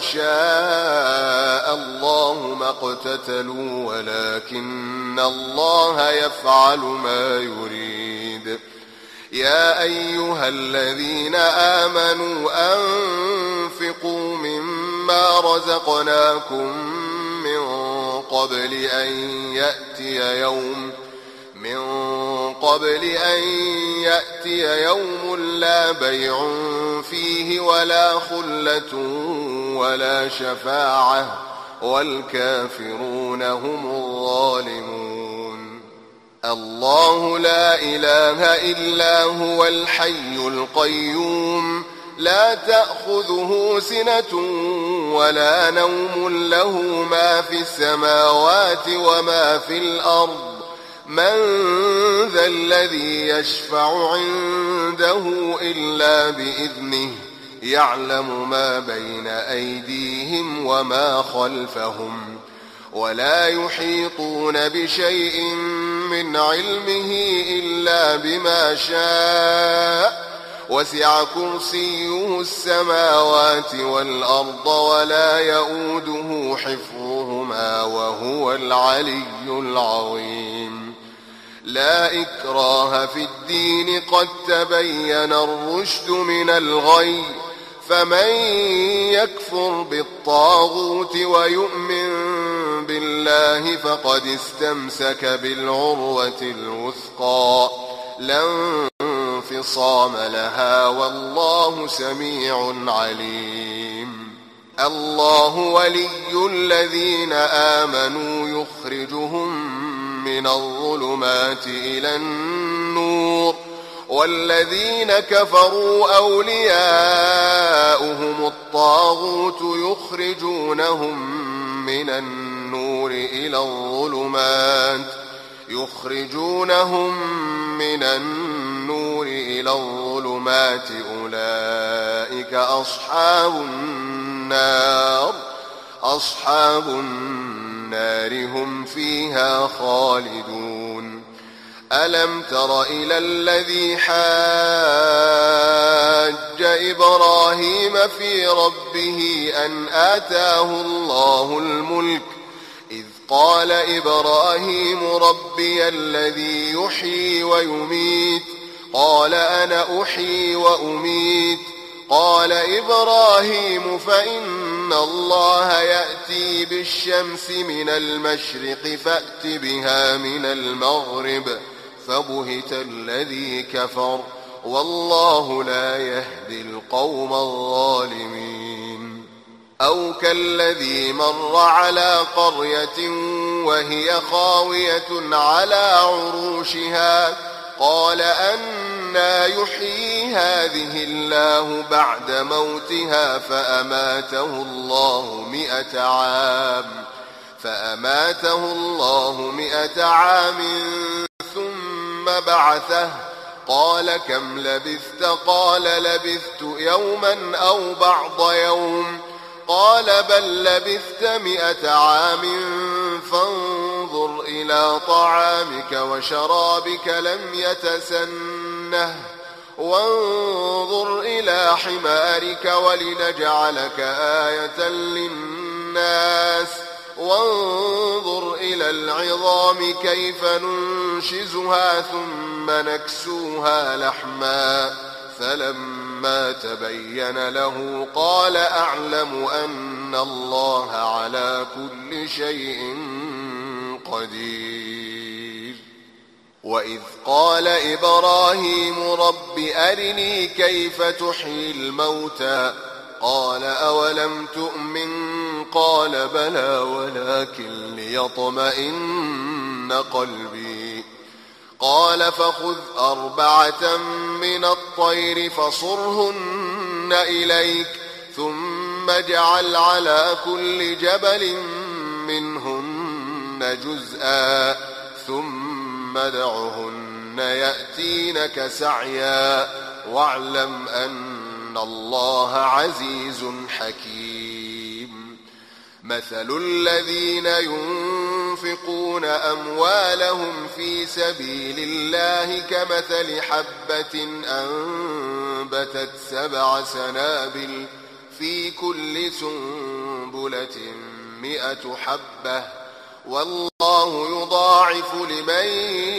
شاء الله ما اقتتلوا ولكن الله يفعل ما يريد يا أيها الذين آمنوا أنفقوا مما رزقناكم من قبل أن يأتي يوم من قبل أن يأتي يوم لا بيع فيه ولا خلة ولا شفاعة والكافرون هم الظالمون الله لا إله إلا هو الحي القيوم لا تأخذه سنة ولا نوم له ما في السماوات وما في الأرض من ذا الذي يشفع عنده إلا بإذنه يعلم ما بين أيديهم وما خلفهم ولا يحيطون بشيء من علمه إلا بما شاء وسع كرسيه السماوات والأرض ولا يؤوده حفظهما وهو العلي العظيم لا إكراه في الدين قد تبين الرشد من الغي فمن يكفر بالطاغوت ويؤمن بالله فقد استمسك بالعروة الوثقى لا انفصام لها والله سميع عليم الله ولي الذين آمنوا يخرجهم من الظلمات إلى النور والذين كفروا أولياؤهم الطاغوت يخرجونهم من النور إلى الظلمات يخرجونهم من النور إلى الظلمات أولئك أصحاب النار أصحاب النار هم فيها خالدون ألم تر إلى الذي حاج إبراهيم في ربه أن آتاه الله الملك إذ قال إبراهيم ربي الذي يحيي ويميت قال أنا أحيي وأميت قال إبراهيم فإن الله يأتي بالشمس من المشرق فأت بها من المغرب فبهت الذي كفر والله لا يهدي القوم الظالمين أو كالذي مر على قرية وهي خاوية على عروشها قال أنى يحيي هذه الله بعد موتها فأماته الله مئة عام فأماته الله مئة عام ثم بعثه قال كم لبثت قال لبثت يوما أو بعض يوم قال بل لبثت مئة عام فانظر وانظر إلى طعامك وشرابك لم يتسنه وانظر إلى حمارك ولنجعلك آية للناس وانظر إلى العظام كيف ننشزها ثم نكسوها لحما فلما تبين له قال أعلم أن الله على كل شيء قدير. وإذ قال إبراهيم رب أرني كيف تحيي الموتى قال أولم تؤمن قال بلى ولكن ليطمئن قلبي قال فخذ أربعة من الطير فصرهن إليك ثم اجعل على كل جبل منهن جزءا ثم دعهن يأتينك سعيا واعلم أن الله عزيز حكيم. مثل الذين ينفقون أموالهم في سبيل الله كمثل حبة أنبتت سبع سنابل في كل سنبلة مئة حبة والله يضاعف لمن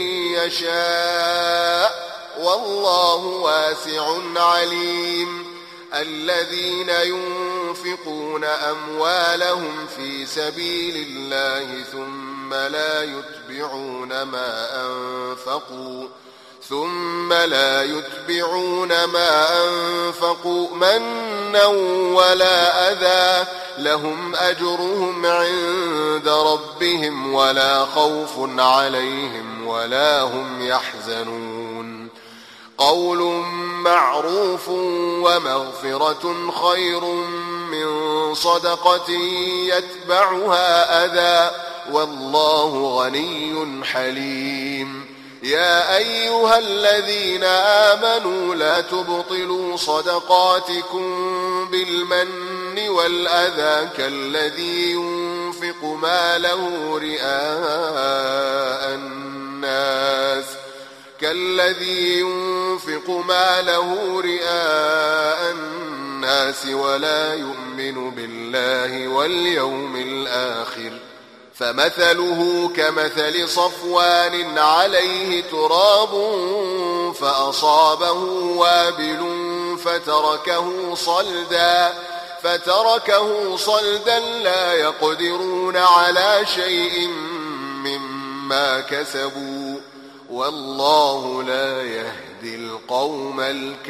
يشاء والله واسع عليم. الذين ينفقون أموالهم في سبيل الله ثم لا يتبعون ما أنفقوا ثم لا يتبعون ما أنفقوا منا ولا أذى لهم أجرهم عند ربهم ولا خوف عليهم ولا هم يحزنون. قول معروف ومغفرة خير من صدقة يتبعها أذى والله غني حليم. يا أيها الذين آمنوا لا تبطلوا صدقاتكم بالمن والأذى كالذي ينفق ماله رئاء الناس كالذي ينفق ماله رئاء الناس ولا يؤمن بالله واليوم الآخر فمثله كمثل صفوان عليه تراب فأصابه وابل فتركه صلدا فتركه صلدا لا يقدرون على شيء مما كسبوا والله لا يهدي القوم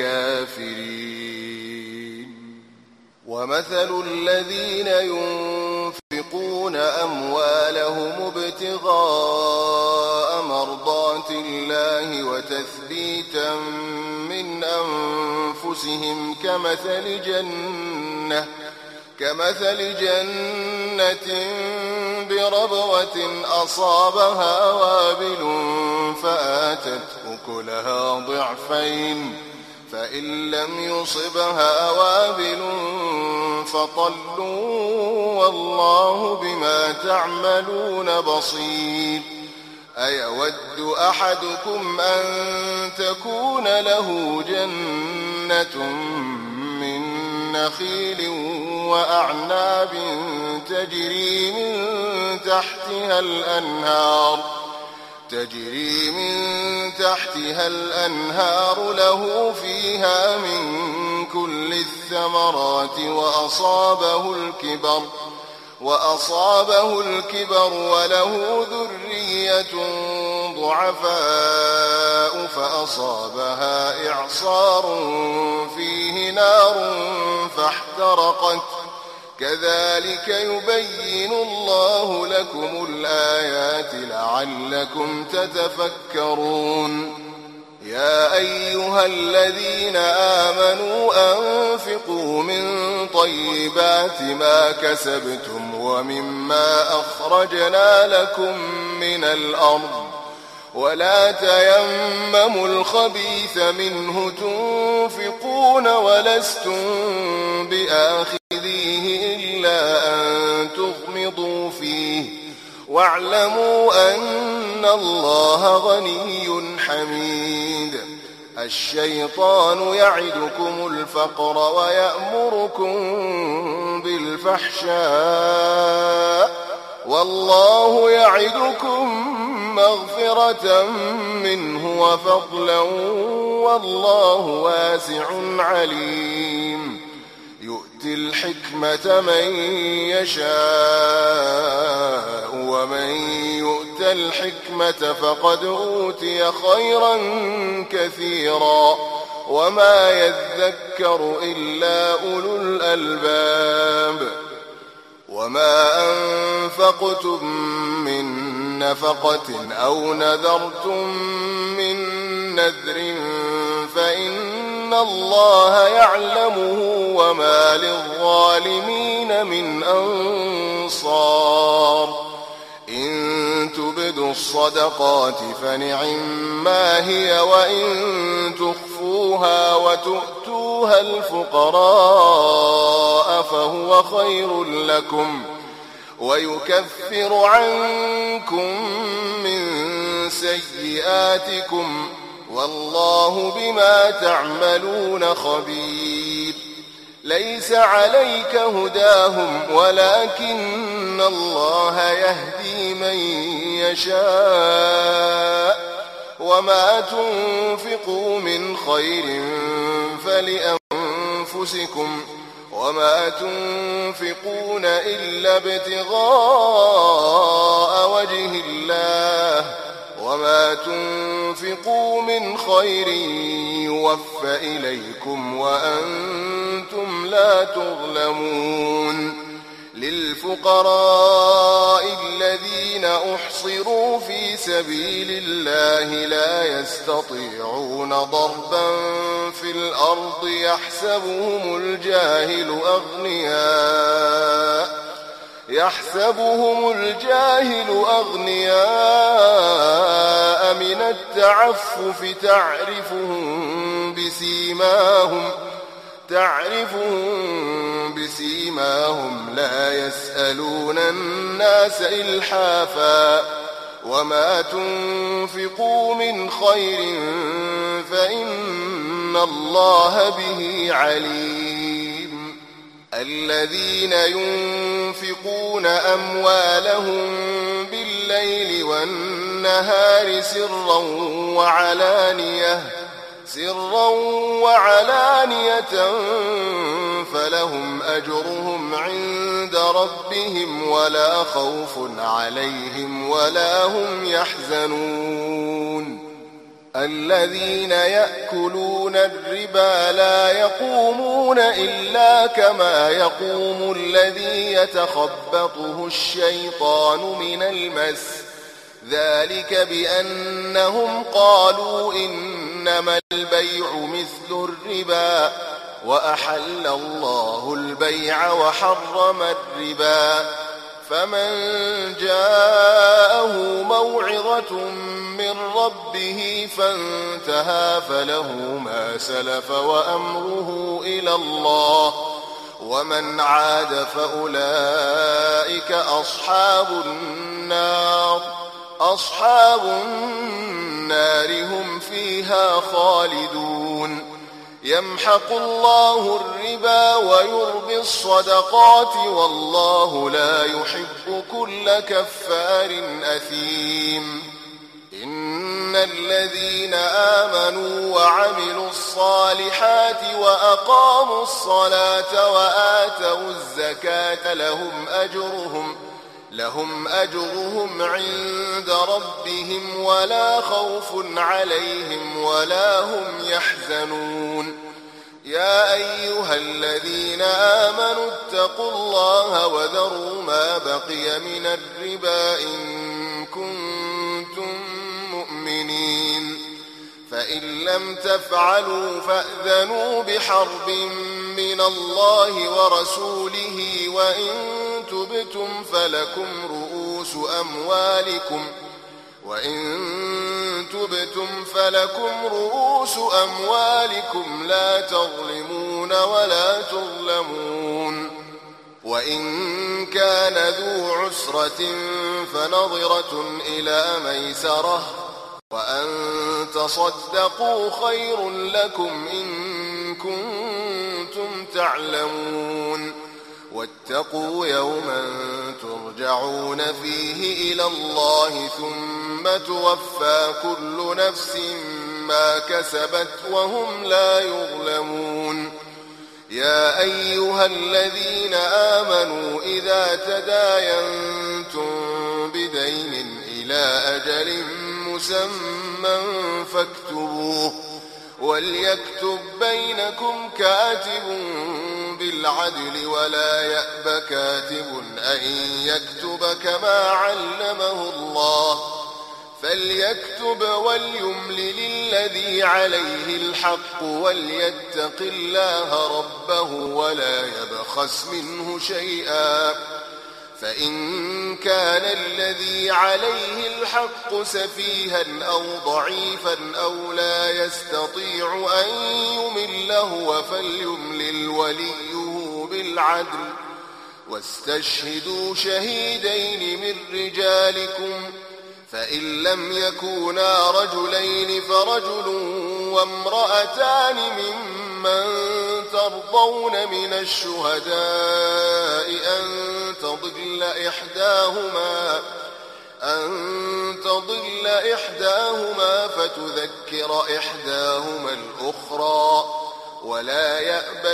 الكافرين. ومثل الذين ينفقون أموالهم ابتغاء مرضات الله وتثبيتا من أنفسهم كمثل جنة كمثل جنة بربوة أصابها وابل فآتت أكلها ضعفين فإن لم يصبها وابل فطل والله بما تعملون بصير. أيود أحدكم أن تكون له جنة من نخيل وأعناب تجري من تحتها الأنهار تجري من تحتها الأنهار له فيها من كل الثمرات وأصابه الكبر وأصابه الكبر وله ذرية ضعفاء فأصابها إعصار فيه نار فاحترقت كذلك يبين الله لكم الآيات لعلكم تتفكرون. يا أيها الذين آمنوا أنفقوا من طيبات ما كسبتم ومما أخرجنا لكم من الأرض ولا تيمموا الخبيث منه تنفقون ولستم بآخذيه إلا أن تغمضوا فيه واعلموا أن الله غني حميد. الشيطان يعدكم الفقر ويأمركم بالفحشاء والله يعدكم مغفرة منه وفضلا والله واسع عليم. يؤتي الحكمة من يشاء ومن يؤت الحكمة فقد أوتي خيرا كثيرا وما يذكر إلا أولو الألباب. وما أنفقتم من نفقة أو نذرتم من نذر فإن الله يعلمه وما للظالمين من أنصار. إن تبدوا الصدقات فنعما هي وإن تخفوها وتؤتوها الفقراء فهو خير لكم ويكفر عنكم من سيئاتكم والله بما تعملون خبير. ليس عليك هداهم ولكن الله يهدي من يشاء وما تنفقوا من خير فلأنفسكم وما تنفقون إلا ابتغاء وجه الله وما تنفقوا من خير يوفى إليكم وأنتم لا تظلمون. للفقراء الذين أحصروا في سبيل الله لا يستطيعون ضربا في الأرض يحسبهم الجاهل أغنياء يحسبهم الجاهل أغنياء من التعفف تعرفهم بسيماهم تعرفهم بسيماهم لا يسألون الناس إلحافا وما تنفقوا من خير فإن الله به عليم. الذين ينفقون أموالهم بالليل والنهار سرا وعلانية سرا وعلانية فلهم أجرهم عند ربهم ولا خوف عليهم ولا هم يحزنون. الذين يأكلون الربا لا يقومون إلا كما يقوم الذي يتخبطه الشيطان من المس ذلك بأنهم قالوا إنما البيع مثل الربا وأحل الله البيع وحرم الربا. فمن جاءه موعظة من ربه فانتهى فله ما سلف وأمره إلى الله ومن عاد فأولئك أصحاب النار أصحاب النار هم فيها خالدون. يمحق الله الربا ويربي الصدقات والله لا يحب كل كفار أثيم. إن الذين آمنوا وعملوا الصالحات وأقاموا الصلاة وآتوا الزكاة لهم أجرهم لهم أجرهم عند ربهم ولا خوف عليهم ولا هم يحزنون. يا أيها الذين آمنوا اتقوا الله وذروا ما بقي من الربا إن كنتم مؤمنين فإن لم تفعلوا فأذنوا بحرب من الله ورسوله وإن تبتم فلكم رؤوس أموالكم وإن تبتم فلكم رؤوس أموالكم لا تظلمون ولا تظلمون. وإن كان ذو عسرة فنظرة إلى ميسرة وأن تصدقوا خير لكم إن كنتم تعلمون واتقوا يوما ترجعون فيه إلى الله ثم توفى كل نفس ما كسبت وهم لا يظلمون يا أيها الذين آمنوا إذا تداينتم بدين إلى أجل مسمى فاكتبوه وليكتب بينكم كاتب بالعدل ولا يأب كاتب أن يكتب كما علمه الله فليكتب وليملل الذي عليه الحق وليتق الله ربه ولا يبخس منه شيئا فإن كان الذي عليه الحق سفيها أو ضعيفا أو لا يستطيع أن يمله فليملل وليه بالعدل واستشهدوا شهيدين من رجالكم فإن لم يكونا رجلين فرجل وامرأتان ممن ترضون من الشهداء أن تضل إحداهما أن تضل إحداهما فتذكر إحداهما الأخرى ولا يأبى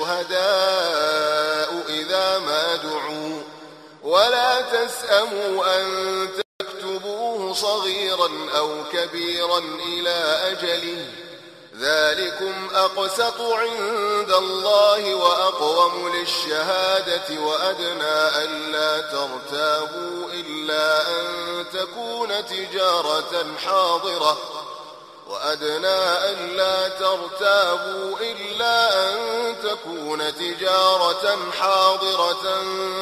الشهداء إذا ما دعوا ولا تسأموا أن تكتبوه صغيرا أو كبيرا إلى أجله ذلكم أقسط عند الله وأقوم للشهادة وأدنى ألا ترتابوا إلا أن تكون تجارة حاضرة وأدنى ألا ترتابوا إلا أن تكون تجارة حاضرة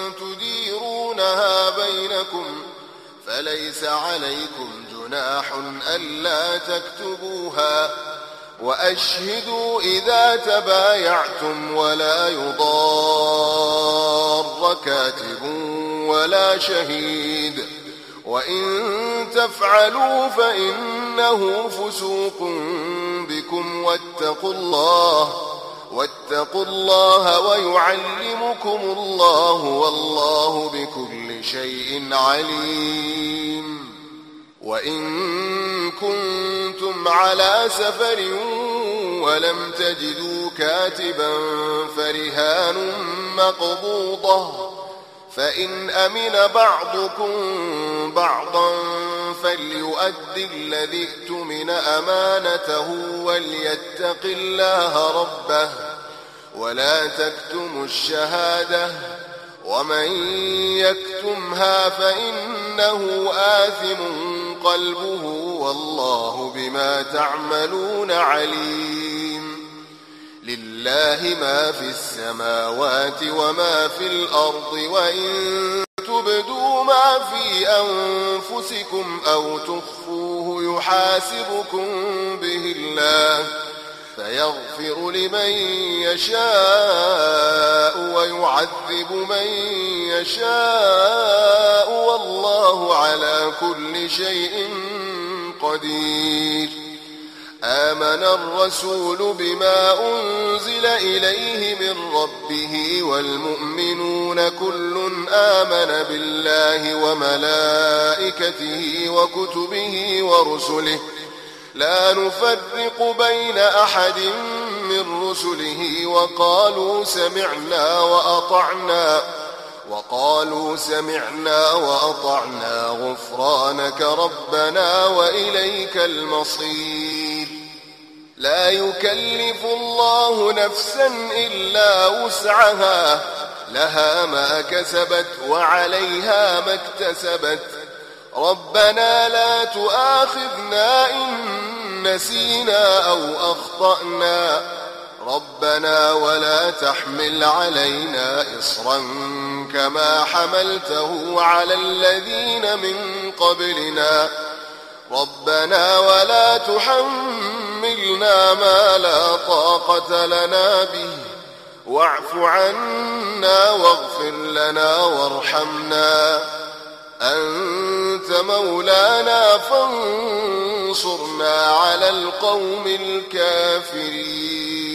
تديرونها بينكم فليس عليكم جناح ألا تكتبوها وأشهدوا إذا تبايعتم ولا يضار كاتب ولا شهيد وإن تفعلوا فإنه فسوق بكم واتقوا الله واتقوا الله ويعلمكم الله والله بكل شيء عليم وإن كنتم على سفر ولم تجدوا كاتبا فرهان مقبوضة فإن أمن بعضكم بعضا فليؤدي الذي ائتمن أمانته وليتق الله ربه ولا تكتموا الشهادة ومن يكتمها فإنه آثم قلبه والله بما تعملون عليم لله ما في السماوات وما في الأرض وإن تبدوا ما في أنفسكم أو تخفوه يحاسبكم به الله فيغفر لمن يشاء ويعذب من يشاء والله على كل شيء قدير آمن الرسول بما أنزل إليه من ربه والمؤمنون كل آمن بالله وملائكته وكتبه ورسله لا نفرق بين أحد من رسله وقالوا سمعنا وأطعنا وقالوا سمعنا وأطعنا غفرانك ربنا وإليك المصير لا يكلف الله نفسا إلا وسعها لها ما كسبت وعليها ما اكتسبت ربنا لا تؤاخذنا إن نسينا أو أخطأنا ربنا ولا تحمل علينا إصرا كما حملته على الذين من قبلنا ربنا ولا تحملنا ما لا طاقة لنا به واعف عنا واغفر لنا وارحمنا أنت مولانا فانصرنا على القوم الكافرين.